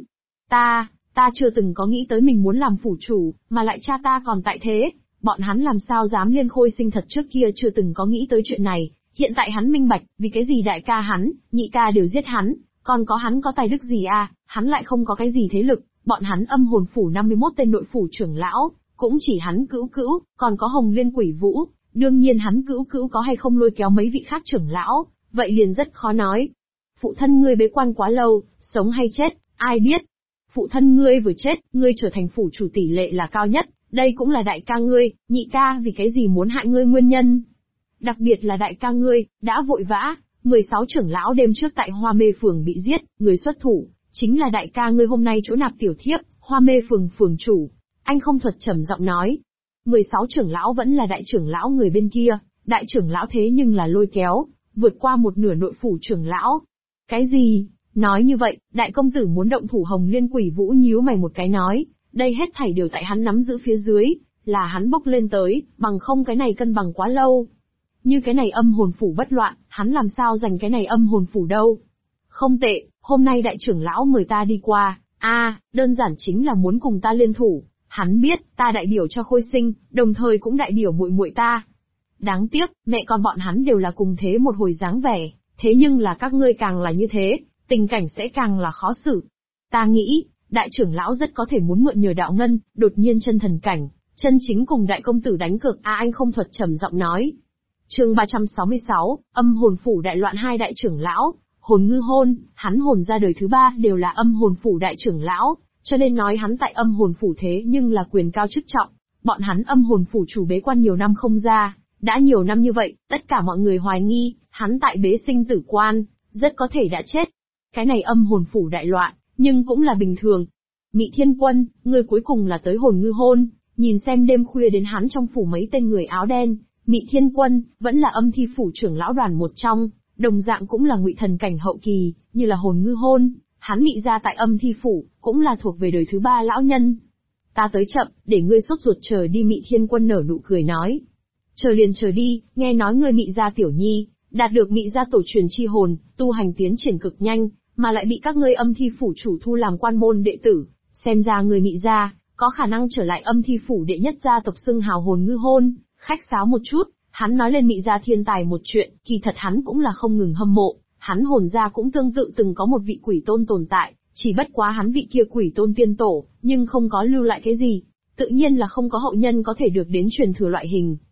Ta chưa từng có nghĩ tới mình muốn làm phủ chủ, mà lại cha ta còn tại thế, bọn hắn làm sao dám? Liên Khôi Sinh thật trước kia chưa từng có nghĩ tới chuyện này, hiện tại hắn minh bạch, vì cái gì đại ca hắn, nhị ca đều giết hắn, còn có hắn có tài đức gì hắn lại không có cái gì thế lực, bọn hắn âm hồn phủ 51 tên nội phủ trưởng lão, cũng chỉ hắn cữu cữu, còn có Hồng Liên Quỷ Vũ, đương nhiên hắn cữu cữu có hay không lôi kéo mấy vị khác trưởng lão, vậy liền rất khó nói. Phụ thân ngươi bế quan quá lâu, sống hay chết, ai biết. Phụ thân ngươi vừa chết, ngươi trở thành phủ chủ tỷ lệ là cao nhất, đây cũng là đại ca ngươi, nhị ca vì cái gì muốn hại ngươi nguyên nhân. Đặc biệt là đại ca ngươi, đã vội vã, 16 trưởng lão đêm trước tại Hoa Mê Phường bị giết, người xuất thủ, chính là đại ca ngươi hôm nay chỗ nạp tiểu thiếp, Hoa Mê Phường phường chủ. Anh không thuật trầm giọng nói. 16 trưởng lão vẫn là đại trưởng lão người bên kia, đại trưởng lão thế nhưng là lôi kéo, vượt qua một nửa nội phủ trưởng lão. Cái gì? Nói như vậy, đại công tử muốn động thủ? Hồng Liên Quỷ Vũ nhíu mày một cái nói, đây hết thảy đều tại hắn nắm giữ phía dưới, là hắn bốc lên tới, bằng không cái này cân bằng quá lâu. Như cái này âm hồn phủ bất loạn, hắn làm sao giành cái này âm hồn phủ đâu? Không tệ, hôm nay đại trưởng lão mời ta đi qua, đơn giản chính là muốn cùng ta liên thủ. Hắn biết, ta đại biểu cho Khôi Sinh, đồng thời cũng đại biểu muội muội ta. Đáng tiếc, mẹ con bọn hắn đều là cùng thế một hồi dáng vẻ, thế nhưng là các ngươi càng là như thế, tình cảnh sẽ càng là khó xử. Ta nghĩ, đại trưởng lão rất có thể muốn mượn nhờ đạo ngân, đột nhiên chân thần cảnh, chân chính cùng đại công tử đánh cược. Anh không thuật trầm giọng nói. Chương 366, âm hồn phủ đại loạn. Hai đại trưởng lão, Hồn Ngư Hôn, hắn hồn ra đời thứ 3 đều là âm hồn phủ đại trưởng lão, cho nên nói hắn tại âm hồn phủ thế nhưng là quyền cao chức trọng. Bọn hắn âm hồn phủ chủ bế quan nhiều năm không ra, đã nhiều năm như vậy, tất cả mọi người hoài nghi, hắn tại bế sinh tử quan, rất có thể đã chết. Cái này âm hồn phủ đại loạn, nhưng cũng là bình thường. Mị Thiên Quân, ngươi cuối cùng là tới. Hồn Ngư Hôn, nhìn xem đêm khuya đến hắn trong phủ mấy tên người áo đen, Mị Thiên Quân, vẫn là âm thi phủ trưởng lão đoàn một trong, đồng dạng cũng là ngụy thần cảnh hậu kỳ, như là Hồn Ngư Hôn, hắn Mị gia tại âm thi phủ, cũng là thuộc về đời thứ 3 lão nhân. Ta tới chậm, để ngươi sốt ruột chờ đi. Mị Thiên Quân nở nụ cười nói. Chờ liền chờ đi, nghe nói ngươi Mị gia tiểu nhi, đạt được Mị gia tổ truyền chi hồn, tu hành tiến triển cực nhanh, mà lại bị các ngươi âm thi phủ chủ thu làm quan môn đệ tử, xem ra người Mị gia có khả năng trở lại âm thi phủ đệ nhất gia tộc. Xưng hào Hồn Ngư Hôn, khách sáo một chút, hắn nói lên Mị gia thiên tài một chuyện, kỳ thật hắn cũng là không ngừng hâm mộ, hắn hồn gia cũng tương tự từng có một vị quỷ tôn tồn tại, chỉ bất quá hắn vị kia quỷ tôn tiên tổ, nhưng không có lưu lại cái gì, tự nhiên là không có hậu nhân có thể được đến truyền thừa loại hình.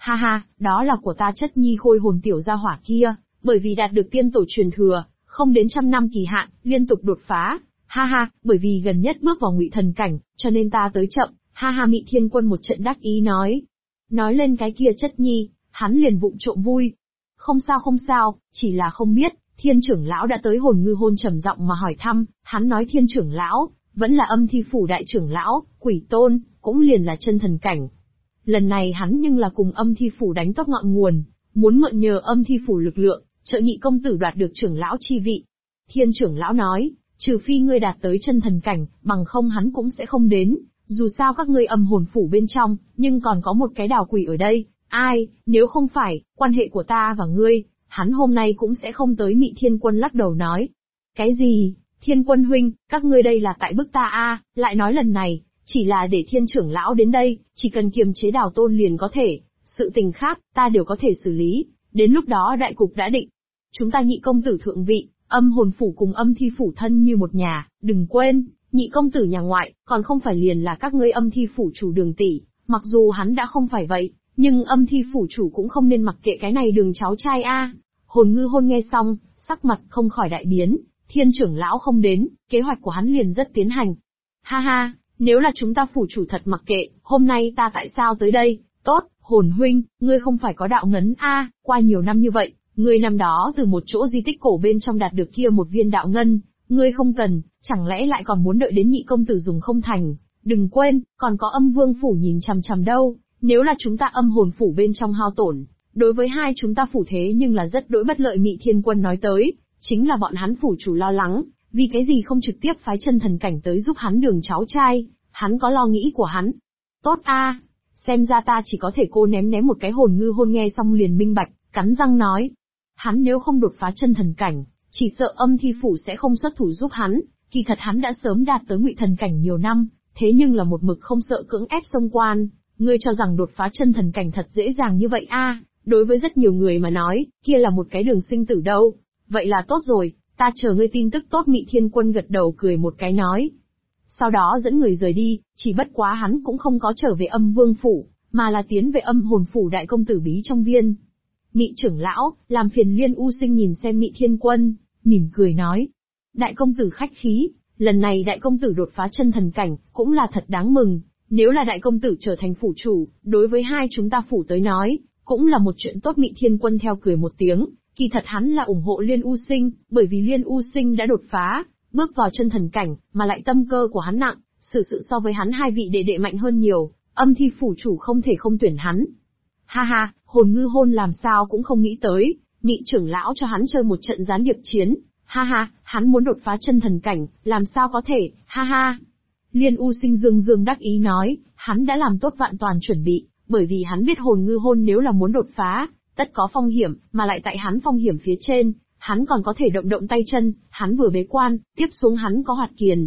Ha ha, đó là của ta chất nhi khôi hồn tiểu gia hỏa kia, bởi vì đạt được tiên tổ truyền thừa, không đến 100 năm kỳ hạn, liên tục đột phá. Ha ha, bởi vì gần nhất bước vào ngụy thần cảnh, cho nên ta tới chậm. Ha ha, Mị Thiên Quân một trận đắc ý nói. Nói lên cái kia chất nhi, hắn liền vụng trộm vui. Không sao, chỉ là không biết, Thiên trưởng lão đã tới. Hồn Ngư Hôn trầm giọng mà hỏi thăm. Hắn nói Thiên trưởng lão, vẫn là Âm Thi Phủ đại trưởng lão, Quỷ Tôn, cũng liền là chân thần cảnh. Lần này hắn nhưng là cùng Âm Thi Phủ đánh tóc ngọn nguồn, muốn mượn nhờ Âm Thi Phủ lực lượng, trợ Nhị công tử đoạt được trưởng lão chi vị. Thiên trưởng lão nói, trừ phi ngươi đạt tới chân thần cảnh, bằng không hắn cũng sẽ không đến. Dù sao các ngươi âm hồn phủ bên trong, nhưng còn có một cái đào quỷ ở đây, ai, nếu không phải, quan hệ của ta và ngươi, hắn hôm nay cũng sẽ không tới. Mị Thiên Quân lắc đầu nói. Cái gì, Thiên Quân huynh, các ngươi đây là tại bức ta a? Lại nói lần này, chỉ là để Thiên trưởng lão đến đây, chỉ cần kiềm chế Đào Tôn liền có thể, sự tình khác, ta đều có thể xử lý, đến lúc đó đại cục đã định. Chúng ta Nhị công tử thượng vị, âm hồn phủ cùng Âm Thi Phủ thân như một nhà, đừng quên. Nhị công tử nhà ngoại, còn không phải liền là các ngươi Âm Thi Phủ chủ Đường tỷ, mặc dù hắn đã không phải vậy, nhưng Âm Thi Phủ chủ cũng không nên mặc kệ cái này Đường cháu trai a. Hồn Ngư Hôn nghe xong, sắc mặt không khỏi đại biến, Thiên trưởng lão không đến, kế hoạch của hắn liền rất tiến hành. Ha ha, nếu là chúng ta phủ chủ thật mặc kệ, hôm nay ta tại sao tới đây? Tốt, Hồn huynh, ngươi không phải có đạo ngấn a, qua nhiều năm như vậy, ngươi năm đó từ một chỗ di tích cổ bên trong đạt được kia một viên đạo ngân. Ngươi không cần, chẳng lẽ lại còn muốn đợi đến Nhị công tử dùng không thành? Đừng quên, còn có Âm Vương phủ nhìn chằm chằm đâu, nếu là chúng ta âm hồn phủ bên trong hao tổn, đối với hai chúng ta phủ thế nhưng là rất đối bất lợi. Mị Thiên Quân nói tới, chính là bọn hắn phủ chủ lo lắng, vì cái gì không trực tiếp phái chân thần cảnh tới giúp hắn Đường cháu trai, hắn có lo nghĩ của hắn. Tốt a, xem ra ta chỉ có thể cô ném một cái. Hồn Ngư Hôn nghe xong liền minh bạch, cắn răng nói. Hắn nếu không đột phá chân thần cảnh, chỉ sợ Âm Thi Phủ sẽ không xuất thủ giúp hắn, kỳ thật hắn đã sớm đạt tới ngụy thần cảnh nhiều năm, thế nhưng là một mực không sợ cưỡng ép xông quan. Ngươi cho rằng đột phá chân thần cảnh thật dễ dàng như vậy a? Đối với rất nhiều người mà nói, kia là một cái đường sinh tử đâu. Vậy là tốt rồi, ta chờ ngươi tin tức tốt. Mị Thiên Quân gật đầu cười một cái nói. Sau đó dẫn người rời đi, chỉ bất quá hắn cũng không có trở về Âm Vương phủ, mà là tiến về âm hồn phủ đại công tử bí trong viên. Mị trưởng lão, làm phiền Liên U Sinh nhìn xem Mị Thiên Quân, mỉm cười nói. Đại công tử khách khí, lần này đại công tử đột phá chân thần cảnh, cũng là thật đáng mừng. Nếu là đại công tử trở thành phủ chủ, đối với hai chúng ta phủ tới nói, cũng là một chuyện tốt. Mị Thiên Quân theo cười một tiếng, kỳ thật hắn là ủng hộ Liên U Sinh, bởi vì Liên U Sinh đã đột phá, bước vào chân thần cảnh, mà lại tâm cơ của hắn nặng, sự so với hắn hai vị đệ đệ mạnh hơn nhiều, Âm Thi phủ chủ không thể không tuyển hắn. Ha ha, Hồn Ngư Hôn làm sao cũng không nghĩ tới, Mị trưởng lão cho hắn chơi một trận gián điệp chiến. Ha ha, hắn muốn đột phá chân thần cảnh, làm sao có thể, ha ha. Liên U Sinh dương đắc ý nói, hắn đã làm tốt vạn toàn chuẩn bị, bởi vì hắn biết Hồn Ngư Hôn nếu là muốn đột phá, tất có phong hiểm, mà lại tại hắn phong hiểm phía trên, hắn còn có thể động tay chân, hắn vừa bế quan, tiếp xuống hắn có hoạt kiền.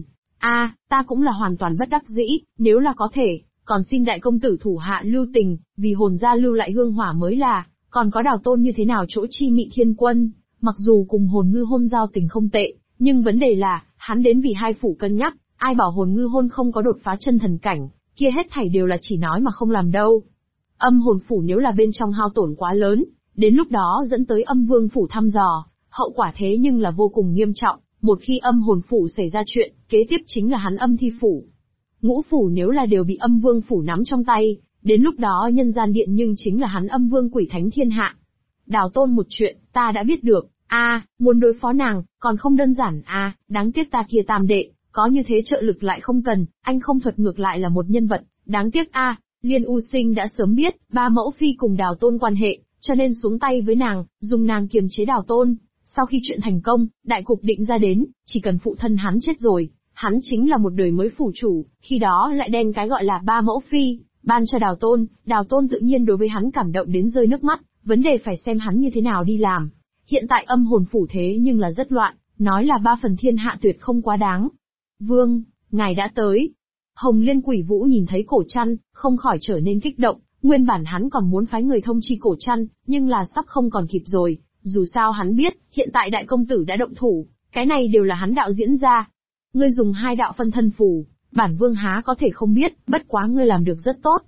Ta cũng là hoàn toàn bất đắc dĩ, nếu là có thể, còn xin đại công tử thủ hạ lưu tình, vì hồn gia lưu lại hương hỏa mới là, còn có Đào Tôn như thế nào chỗ chi. Mị Thiên Quân, mặc dù cùng Hồn Ngư Hôn giao tình không tệ, nhưng vấn đề là, hắn đến vì hai phủ cân nhắc, ai bảo Hồn Ngư Hôn không có đột phá chân thần cảnh, kia hết thảy đều là chỉ nói mà không làm đâu. Âm hồn phủ nếu là bên trong hao tổn quá lớn, đến lúc đó dẫn tới Âm Vương phủ thăm dò, hậu quả thế nhưng là vô cùng nghiêm trọng, một khi âm hồn phủ xảy ra chuyện, kế tiếp chính là hắn Âm Thi phủ. Ngũ phủ nếu là đều bị Âm Vương phủ nắm trong tay, đến lúc đó nhân gian điện nhưng chính là hắn Âm Vương quỷ thánh thiên hạ. Đào Tôn một chuyện, ta đã biết được, muốn đối phó nàng, còn không đơn giản đáng tiếc ta kia tam đệ, có như thế trợ lực lại không cần, anh không thuật ngược lại là một nhân vật, đáng tiếc Liên U Sinh đã sớm biết, ba mẫu phi cùng Đào Tôn quan hệ, cho nên xuống tay với nàng, dùng nàng kiềm chế Đào Tôn. Sau khi chuyện thành công, đại cục định ra đến, chỉ cần phụ thân hắn chết rồi, hắn chính là một đời mới phủ chủ, khi đó lại đem cái gọi là ba mẫu phi, ban cho Đào Tôn tự nhiên đối với hắn cảm động đến rơi nước mắt, vấn đề phải xem hắn như thế nào đi làm. Hiện tại âm hồn phủ thế nhưng là rất loạn, nói là 3 phần thiên hạ tuyệt không quá đáng. Vương, ngài đã tới. Hồng Liên Quỷ Vũ nhìn thấy Cổ Trăn, không khỏi trở nên kích động, nguyên bản hắn còn muốn phái người thông chi Cổ Trăn, nhưng là sắp không còn kịp rồi, dù sao hắn biết, hiện tại đại công tử đã động thủ, cái này đều là hắn đạo diễn ra. Ngươi dùng 2 đạo phân thân phù, bản vương há có thể không biết, bất quá ngươi làm được rất tốt.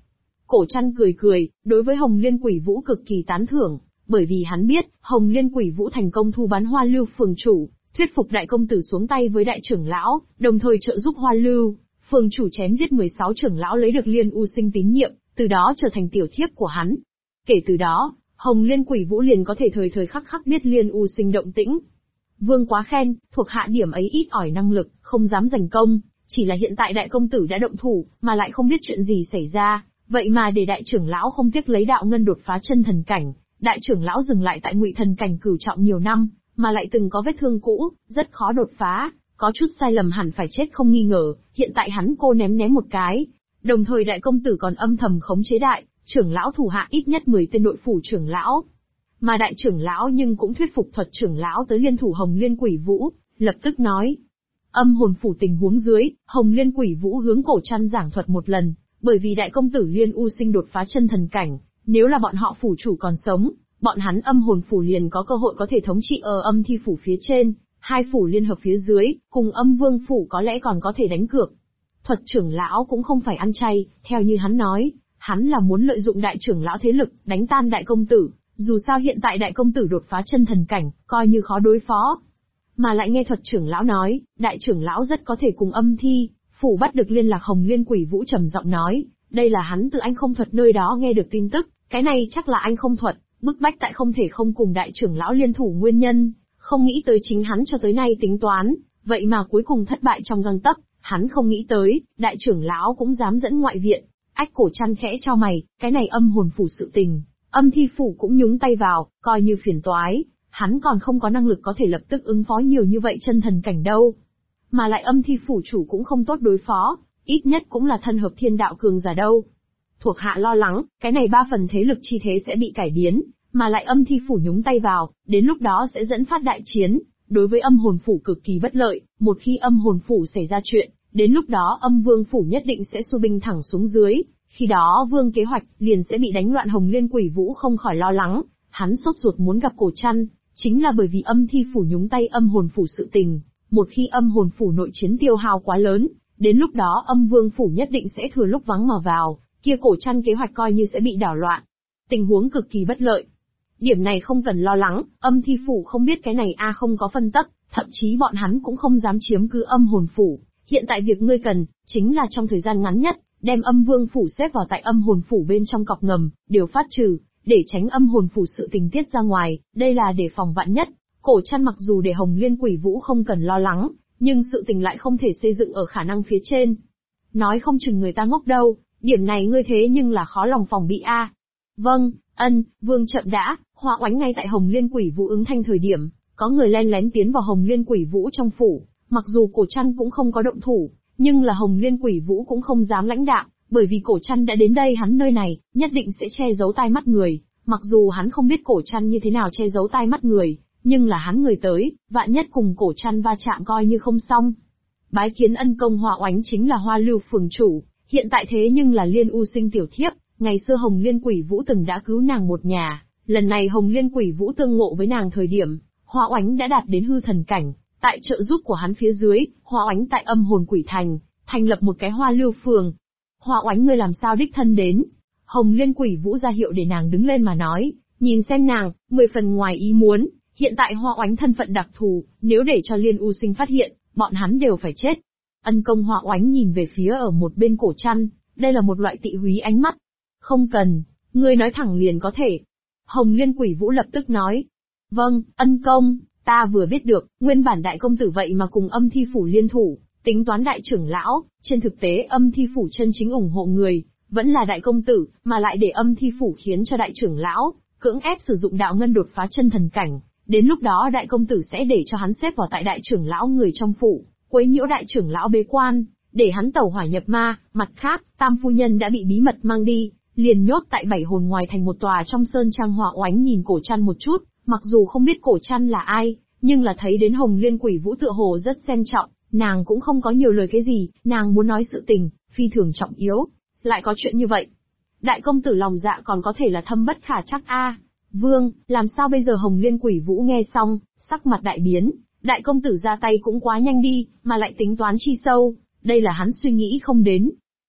Cổ Trăn cười cười, đối với Hồng Liên Quỷ Vũ cực kỳ tán thưởng, bởi vì hắn biết, Hồng Liên Quỷ Vũ thành công thu bán Hoa Lưu phường chủ, thuyết phục đại công tử xuống tay với đại trưởng lão, đồng thời trợ giúp Hoa Lưu phường chủ chém giết 16 trưởng lão lấy được Liên U Sinh tín nhiệm, từ đó trở thành tiểu thiếp của hắn. Kể từ đó, Hồng Liên Quỷ Vũ liền có thể thời thời khắc khắc biết Liên U Sinh động tĩnh. Vương quá khen, thuộc hạ điểm ấy ít ỏi năng lực, không dám giành công, chỉ là hiện tại đại công tử đã động thủ, mà lại không biết chuyện gì xảy ra, vậy mà để đại trưởng lão không tiếc lấy đạo ngân đột phá chân thần cảnh, đại trưởng lão dừng lại tại ngụy thần cảnh cửu trọng nhiều năm, mà lại từng có vết thương cũ, rất khó đột phá, có chút sai lầm hẳn phải chết không nghi ngờ, hiện tại hắn cô ném một cái. Đồng thời đại công tử còn âm thầm khống chế đại trưởng lão thủ hạ ít nhất 10 tên nội phủ trưởng lão. Mà đại trưởng lão nhưng cũng thuyết phục thuật trưởng lão tới liên thủ Hồng Liên Quỷ Vũ, lập tức nói. Âm hồn phủ tình huống dưới, Hồng Liên Quỷ Vũ hướng Cổ Trăn giảng thuật một lần, bởi vì đại công tử Liên U Sinh đột phá chân thần cảnh, nếu là bọn họ phủ chủ còn sống, bọn hắn âm hồn phủ liền có cơ hội có thể thống trị ở âm thi phủ phía trên, hai phủ liên hợp phía dưới, cùng âm vương phủ có lẽ còn có thể đánh cược. Thuật trưởng lão cũng không phải ăn chay, theo như hắn nói, hắn là muốn lợi dụng đại trưởng lão thế lực, đánh tan đại công tử, dù sao hiện tại đại công tử đột phá chân thần cảnh, coi như khó đối phó. Mà lại nghe thuật trưởng lão nói, đại trưởng lão rất có thể cùng âm thi phủ bắt được liên lạc. Hồng Liên Quỷ Vũ trầm giọng nói, đây là hắn từ Anh Không Thuật nơi đó nghe được tin tức, cái này chắc là Anh Không Thuật, bức bách tại không thể không cùng đại trưởng lão liên thủ nguyên nhân, không nghĩ tới chính hắn cho tới nay tính toán, vậy mà cuối cùng thất bại trong gang tấc, hắn không nghĩ tới, đại trưởng lão cũng dám dẫn ngoại viện. Ách Cổ Trăn khẽ cho mày, cái này âm hồn phủ sự tình, âm thi phủ cũng nhúng tay vào, coi như phiền toái, hắn còn không có năng lực có thể lập tức ứng phó nhiều như vậy chân thần cảnh đâu. Mà lại âm thi phủ chủ cũng không tốt đối phó, ít nhất cũng là thân hợp thiên đạo cường giả đâu. Thuộc hạ lo lắng, cái này 3 phần thế lực chi thế sẽ bị cải biến, mà lại âm thi phủ nhúng tay vào, đến lúc đó sẽ dẫn phát đại chiến, đối với âm hồn phủ cực kỳ bất lợi, một khi âm hồn phủ xảy ra chuyện, đến lúc đó âm vương phủ nhất định sẽ xu binh thẳng xuống dưới, khi đó vương kế hoạch liền sẽ bị đánh loạn. Hồng Liên Quỷ Vũ không khỏi lo lắng, hắn sốt ruột muốn gặp Cổ Trăn, chính là bởi vì âm thi phủ nhúng tay âm hồn phủ sự tình, một khi âm hồn phủ nội chiến tiêu hao quá lớn, đến lúc đó âm vương phủ nhất định sẽ thừa lúc vắng mà vào, kia Cổ Trăn kế hoạch coi như sẽ bị đảo loạn. Tình huống cực kỳ bất lợi. Điểm này không cần lo lắng, âm thi phủ không biết cái này không có phân tắc, thậm chí bọn hắn cũng không dám chiếm cứ âm hồn phủ. Hiện tại việc ngươi cần, chính là trong thời gian ngắn nhất, đem âm vương phủ xếp vào tại âm hồn phủ bên trong cọc ngầm, điều phát trừ, để tránh âm hồn phủ sự tình tiết ra ngoài, đây là để phòng vạn nhất. Cổ Trăn mặc dù để Hồng Liên Quỷ Vũ không cần lo lắng, nhưng sự tình lại không thể xây dựng ở khả năng phía trên. Nói không chừng người ta ngốc đâu, điểm này ngươi thế nhưng là khó lòng phòng bị a. Vâng, vương chậm đã. Hoa Oánh ngay tại Hồng Liên Quỷ Vũ ứng thanh thời điểm, có người len lén tiến vào Hồng Liên Quỷ Vũ trong phủ, mặc dù Cổ Trăn cũng không có động thủ, nhưng là Hồng Liên Quỷ Vũ cũng không dám lãnh đạm, bởi vì Cổ Trăn đã đến đây hắn nơi này, nhất định sẽ che giấu tai mắt người, mặc dù hắn không biết Cổ Trăn như thế nào che giấu tai mắt người, nhưng là hắn người tới, vạn nhất cùng Cổ Trăn va chạm coi như không xong. Bái kiến ân công. Hoa Oánh chính là Hoa Lưu phường chủ, hiện tại thế nhưng là Liên U Sinh tiểu thiếp, ngày xưa Hồng Liên Quỷ Vũ từng đã cứu nàng một nhà. Lần này Hồng Liên Quỷ Vũ tương ngộ với nàng thời điểm, Hoa Oánh đã đạt đến hư thần cảnh, tại trợ giúp của hắn phía dưới, Hoa Oánh tại âm hồn quỷ thành, thành lập một cái Hoa Lưu phường. Hoa Oánh ngươi làm sao đích thân đến? Hồng Liên Quỷ Vũ ra hiệu để nàng đứng lên mà nói, nhìn xem nàng, 10 phần ngoài ý muốn, hiện tại Hoa Oánh thân phận đặc thù, nếu để cho Liên U Sinh phát hiện, bọn hắn đều phải chết. Ân công. Hoa Oánh nhìn về phía ở một bên Cổ Trăn, đây là một loại tị húy ánh mắt. Không cần, ngươi nói thẳng liền có thể. Hồng Liên Quỷ Vũ lập tức nói. Vâng, ân công, ta vừa biết được, nguyên bản đại công tử vậy mà cùng âm thi phủ liên thủ, tính toán đại trưởng lão, trên thực tế âm thi phủ chân chính ủng hộ người, vẫn là đại công tử, mà lại để âm thi phủ khiến cho đại trưởng lão, cưỡng ép sử dụng đạo ngân đột phá chân thần cảnh, đến lúc đó đại công tử sẽ để cho hắn xếp vào tại đại trưởng lão người trong phủ, quấy nhiễu đại trưởng lão bế quan, để hắn tẩu hỏa nhập ma. Mặt khác, tam phu nhân đã bị bí mật mang đi, liền nhốt tại 7 hồn ngoài thành một tòa trong sơn trang. Hoa Oánh nhìn Cổ Trăn một chút, mặc dù không biết Cổ Trăn là ai, nhưng là thấy đến Hồng Liên Quỷ Vũ tựa hồ rất xem trọng, nàng cũng không có nhiều lời cái gì, nàng muốn nói sự tình, phi thường trọng yếu, lại có chuyện như vậy. Đại công tử lòng dạ còn có thể là thâm bất khả trắc a. Vương, làm sao bây giờ? Hồng Liên Quỷ Vũ nghe xong, sắc mặt đại biến, đại công tử ra tay cũng quá nhanh đi, mà lại tính toán chi sâu, đây là hắn suy nghĩ không đến.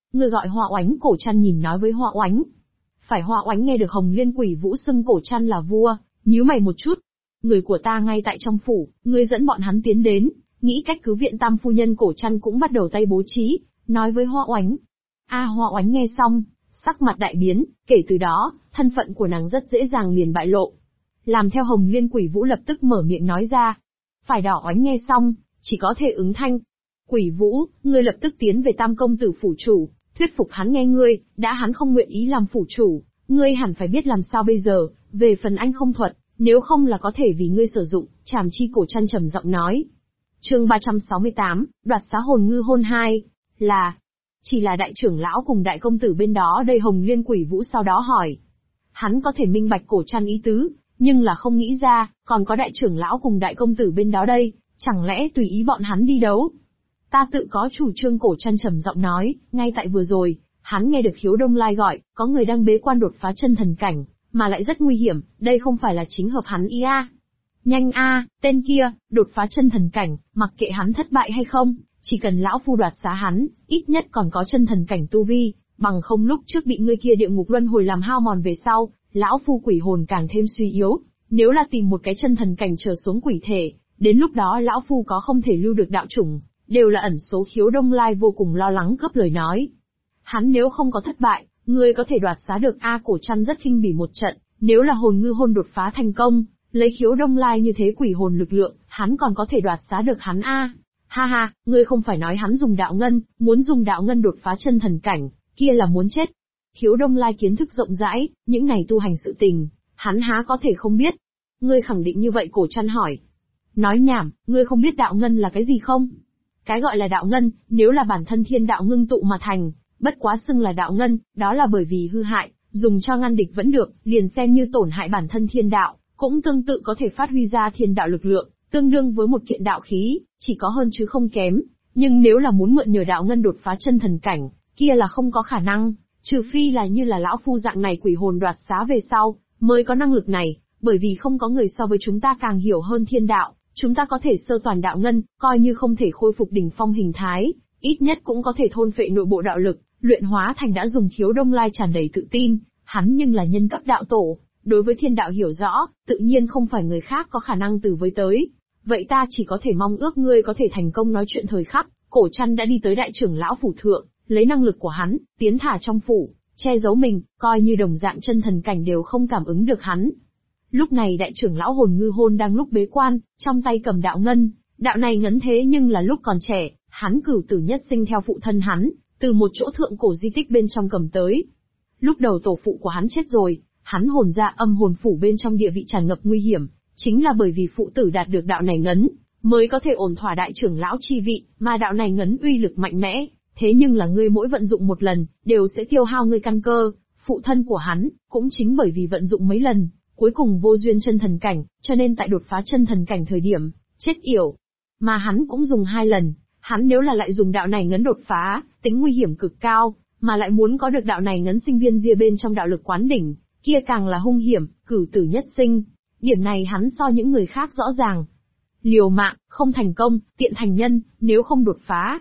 Người gọi Hoa Oánh. Cổ Trăn nhìn nói với Hoa Oánh. Phải. Hoa Oánh nghe được Hồng Liên Quỷ Vũ xưng Cổ Trăn là vua, nhíu mày một chút. Người của ta ngay tại trong phủ, ngươi dẫn bọn hắn tiến đến, nghĩ cách cứu viện Tam phu nhân. Cổ Trăn cũng bắt đầu tay bố trí, nói với Hoa Oánh. Hoa Oánh nghe xong, sắc mặt đại biến, kể từ đó, thân phận của nàng rất dễ dàng liền bại lộ. Làm theo Hồng Liên Quỷ Vũ lập tức mở miệng nói ra. Phải. Đỏ Oánh nghe xong, chỉ có thể ứng thanh. Quỷ Vũ, ngươi lập tức tiến về Tam công tử phủ chủ, thuyết phục hắn nghe ngươi, đã hắn không nguyện ý làm phủ chủ, ngươi hẳn phải biết làm sao bây giờ, về phần anh không thuật, nếu không là có thể vì ngươi sử dụng, Trảm Chi. Cổ Trăn trầm giọng nói. Chương 368, đoạt xá hồn ngư hôn 2, chỉ là đại trưởng lão cùng đại công tử bên đó đây. Hồng Liên Quỷ Vũ sau đó hỏi. Hắn có thể minh bạch Cổ Trăn ý tứ, nhưng là không nghĩ ra, còn có đại trưởng lão cùng đại công tử bên đó đây, chẳng lẽ tùy ý bọn hắn đi đấu? Ta tự có chủ trương. Cổ Trăn trầm giọng nói, ngay tại vừa rồi, hắn nghe được Khiếu Đông Lai gọi, có người đang bế quan đột phá chân thần cảnh, mà lại rất nguy hiểm, đây không phải là chính hợp hắn ý a. Nhanh tên kia, đột phá chân thần cảnh, mặc kệ hắn thất bại hay không, chỉ cần lão phu đoạt xá hắn, ít nhất còn có chân thần cảnh tu vi, bằng không lúc trước bị ngươi kia địa ngục luân hồi làm hao mòn về sau, lão phu quỷ hồn càng thêm suy yếu, nếu là tìm một cái chân thần cảnh trở xuống quỷ thể, đến lúc đó lão phu có không thể lưu được đạo chủng, đều là ẩn số. Khiếu Đông Lai vô cùng lo lắng cướp lời nói. Hắn nếu không có thất bại, ngươi có thể đoạt xá được Cổ Trăn rất khinh bỉ một trận, nếu là hồn ngư hôn đột phá thành công, lấy Khiếu Đông Lai như thế quỷ hồn lực lượng, hắn còn có thể đoạt xá được hắn Ha, ngươi không phải nói hắn dùng đạo ngân, muốn dùng đạo ngân đột phá chân thần cảnh, kia là muốn chết. Khiếu Đông Lai kiến thức rộng rãi, những này tu hành sự tình, hắn há có thể không biết. Ngươi khẳng định như vậy? Cổ Trăn hỏi. Nói nhảm, ngươi không biết đạo ngân là cái gì không? Cái gọi là đạo ngân, nếu là bản thân thiên đạo ngưng tụ mà thành, bất quá xưng là đạo ngân, đó là bởi vì hư hại, dùng cho ngăn địch vẫn được, liền xem như tổn hại bản thân thiên đạo, cũng tương tự có thể phát huy ra thiên đạo lực lượng, tương đương với một kiện đạo khí, chỉ có hơn chứ không kém. Nhưng nếu là muốn mượn nhờ đạo ngân đột phá chân thần cảnh, kia là không có khả năng, trừ phi là như là lão phu dạng này quỷ hồn đoạt xá về sau, mới có năng lực này, bởi vì không có người so với chúng ta càng hiểu hơn thiên đạo, chúng ta có thể sơ toàn đạo ngân, coi như không thể khôi phục đỉnh phong hình thái, ít nhất cũng có thể thôn phệ nội bộ đạo lực, luyện hóa thành. Đã dùng. Khiếu Đông Lai tràn đầy tự tin, hắn nhưng là nhân cấp đạo tổ, đối với thiên đạo hiểu rõ, tự nhiên không phải người khác có khả năng từ với tới. Vậy ta chỉ có thể mong ước ngươi có thể thành công. Nói chuyện thời khắc, Cổ Trăn đã đi tới đại trưởng lão phủ thượng, lấy năng lực của hắn, tiến thả trong phủ, che giấu mình, coi như đồng dạng chân thần cảnh đều không cảm ứng được hắn. Lúc này đại trưởng lão hồn ngư hôn đang lúc bế quan, trong tay cầm đạo ngân, đạo này ngấn thế nhưng là lúc còn trẻ, hắn cửu tử nhất sinh theo phụ thân hắn, từ một chỗ thượng cổ di tích bên trong cầm tới. Lúc đầu tổ phụ của hắn chết rồi, hắn hồn ra âm hồn phủ bên trong địa vị tràn ngập nguy hiểm, chính là bởi vì phụ tử đạt được đạo này ngấn, mới có thể ổn thỏa đại trưởng lão chi vị, mà đạo này ngấn uy lực mạnh mẽ, thế nhưng là ngươi mỗi vận dụng một lần, đều sẽ tiêu hao ngươi căn cơ. Phụ thân của hắn, cũng chính bởi vì vận dụng mấy lần, cuối cùng vô duyên chân thần cảnh, cho nên tại đột phá chân thần cảnh thời điểm, chết yểu. Mà hắn cũng dùng 2 lần, hắn nếu là lại dùng đạo này ngấn đột phá, tính nguy hiểm cực cao, mà lại muốn có được đạo này ngấn sinh viên ria bên trong đạo lực quán đỉnh, kia càng là hung hiểm, cửu tử nhất sinh. Điểm này hắn so những người khác rõ ràng. Liều mạng, không thành công, tiện thành nhân, nếu không đột phá,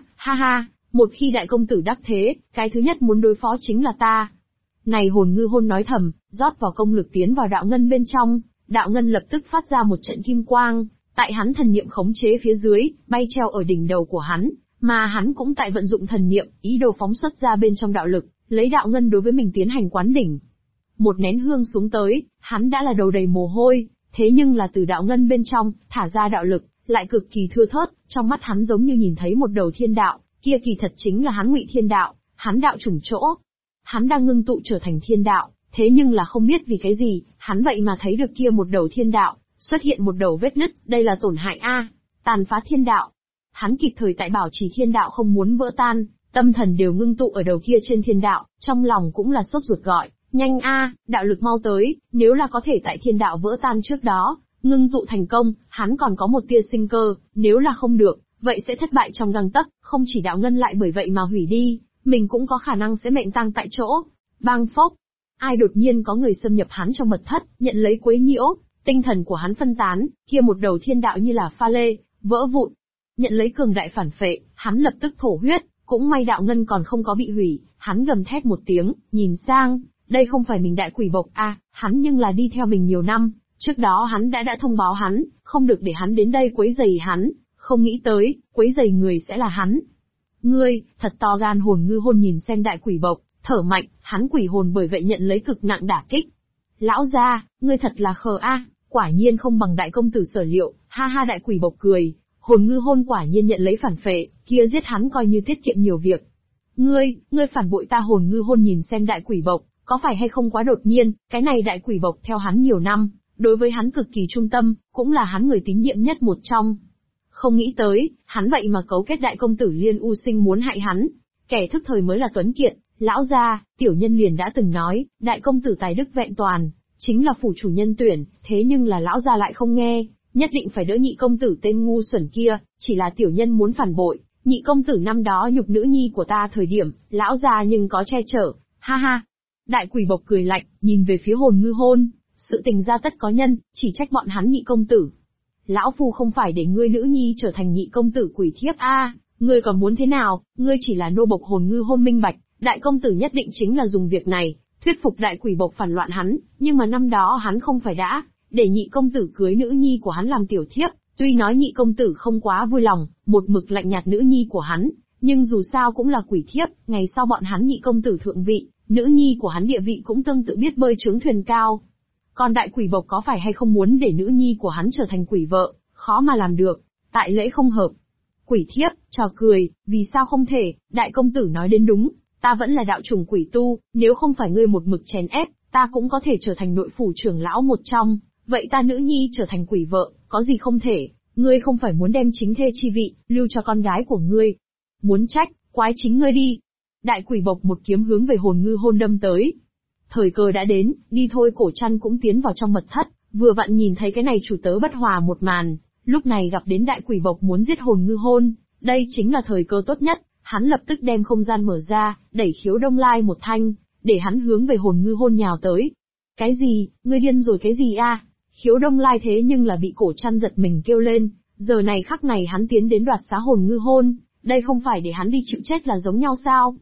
một khi đại công tử đắc thế, cái thứ nhất muốn đối phó chính là ta. Này hồn ngư hôn nói thầm, rót vào công lực tiến vào đạo ngân bên trong, đạo ngân lập tức phát ra một trận kim quang, tại hắn thần niệm khống chế phía dưới, bay treo ở đỉnh đầu của hắn, mà hắn cũng tại vận dụng thần niệm, ý đồ phóng xuất ra bên trong đạo lực, lấy đạo ngân đối với mình tiến hành quán đỉnh. Một nén hương xuống tới, hắn đã là đầu đầy mồ hôi, thế nhưng là từ đạo ngân bên trong, thả ra đạo lực, lại cực kỳ thưa thớt, trong mắt hắn giống như nhìn thấy một đầu thiên đạo, kia kỳ thật chính là hắn Ngụy Thiên Đạo, hắn đạo chủng chỗ. Hắn đang ngưng tụ trở thành thiên đạo, thế nhưng là không biết vì cái gì, hắn vậy mà thấy được kia một đầu thiên đạo, xuất hiện một đầu vết nứt, đây là tổn hại tàn phá thiên đạo. Hắn kịp thời tại bảo trì thiên đạo không muốn vỡ tan, tâm thần đều ngưng tụ ở đầu kia trên thiên đạo, trong lòng cũng là sốt ruột gọi, nhanh đạo lực mau tới, nếu là có thể tại thiên đạo vỡ tan trước đó, ngưng tụ thành công, hắn còn có một tia sinh cơ, nếu là không được, vậy sẽ thất bại trong gang tấc, không chỉ đạo ngân lại bởi vậy mà hủy đi, mình cũng có khả năng sẽ mệnh tang tại chỗ. Bang phốc, ai đột nhiên có người xâm nhập hắn trong mật thất, nhận lấy quấy nhiễu, tinh thần của hắn phân tán, kia một đầu thiên đạo như là pha lê, vỡ vụn. Nhận lấy cường đại phản phệ, hắn lập tức thổ huyết, Cũng may đạo ngân còn không có bị hủy, hắn gầm thét một tiếng, nhìn sang, đây không phải mình đại quỷ bộc à, hắn nhưng là đi theo mình nhiều năm, trước đó hắn đã thông báo hắn, không được để hắn đến đây quấy rầy hắn, không nghĩ tới, quấy rầy người sẽ là hắn. Ngươi, thật to gan. Hồn Ngư Hôn nhìn xem đại quỷ bộc, thở mạnh, hắn quỷ hồn bởi vậy nhận lấy cực nặng đả kích. Lão gia, ngươi thật là khờ a, quả nhiên không bằng đại công tử sở liệu, ha ha. Đại quỷ bộc cười, Hồn Ngư Hôn quả nhiên nhận lấy phản phệ, kia giết hắn coi như tiết kiệm nhiều việc. Ngươi phản bội ta. Hồn Ngư Hôn nhìn xem đại quỷ bộc, có phải hay không quá đột nhiên, cái này đại quỷ bộc theo hắn nhiều năm, đối với hắn cực kỳ trung tâm, cũng là hắn người tín nhiệm nhất một trong. Không nghĩ tới, hắn vậy mà cấu kết đại công tử Liên U Sinh muốn hại hắn. Kẻ thức thời mới là tuấn kiệt, lão gia, tiểu nhân liền đã từng nói, đại công tử tài đức vẹn toàn, chính là phủ chủ nhân tuyển, thế nhưng là lão gia lại không nghe, nhất định phải đỡ nhị công tử tên ngu xuẩn kia, chỉ là tiểu nhân muốn phản bội, nhị công tử năm đó nhục nữ nhi của ta thời điểm, lão gia nhưng có che chở, ha ha. Đại quỷ bộc cười lạnh, nhìn về phía Hồn Ngư Hôn, sự tình ra tất có nhân, chỉ trách bọn hắn nhị công tử. Lão phu không phải để ngươi nữ nhi trở thành nhị công tử quỷ thiếp a, ngươi còn muốn thế nào, ngươi chỉ là nô bộc. Hồn Ngư Hôn minh bạch, đại công tử nhất định chính là dùng việc này, thuyết phục đại quỷ bộc phản loạn hắn, nhưng mà năm đó hắn không phải đã để nhị công tử cưới nữ nhi của hắn làm tiểu thiếp, tuy nói nhị công tử không quá vui lòng, một mực lạnh nhạt nữ nhi của hắn, nhưng dù sao cũng là quỷ thiếp, ngày sau bọn hắn nhị công tử thượng vị, nữ nhi của hắn địa vị cũng tương tự biết bơi trướng thuyền cao. Còn đại quỷ bộc có phải hay không muốn để nữ nhi của hắn trở thành quỷ vợ, khó mà làm được, tại lễ không hợp. Quỷ thiếp, trò cười, vì sao không thể, đại công tử nói đến đúng, ta vẫn là đạo chủng quỷ tu, nếu không phải ngươi một mực chèn ép, ta cũng có thể trở thành nội phủ trưởng lão một trong, vậy ta nữ nhi trở thành quỷ vợ, có gì không thể, ngươi không phải muốn đem chính thê chi vị, lưu cho con gái của ngươi. Muốn trách, quái chính ngươi đi. Đại quỷ bộc một kiếm hướng về Hồn Ngư Hôn đâm tới. Thời cơ đã đến, đi thôi. Cổ Trăn cũng tiến vào trong mật thất, vừa vặn nhìn thấy cái này chủ tớ bất hòa một màn, lúc này gặp đến đại quỷ bộc muốn giết Hồn Ngư Hôn, đây chính là thời cơ tốt nhất, hắn lập tức đem không gian mở ra, đẩy Khiếu Đông Lai một thanh, để hắn hướng về Hồn Ngư Hôn nhào tới. Cái gì, ngươi điên rồi cái gì a? Khiếu Đông Lai thế nhưng là bị Cổ Trăn giật mình kêu lên, giờ này khắc này hắn tiến đến đoạt xá Hồn Ngư Hôn, đây không phải để hắn đi chịu chết là giống nhau sao?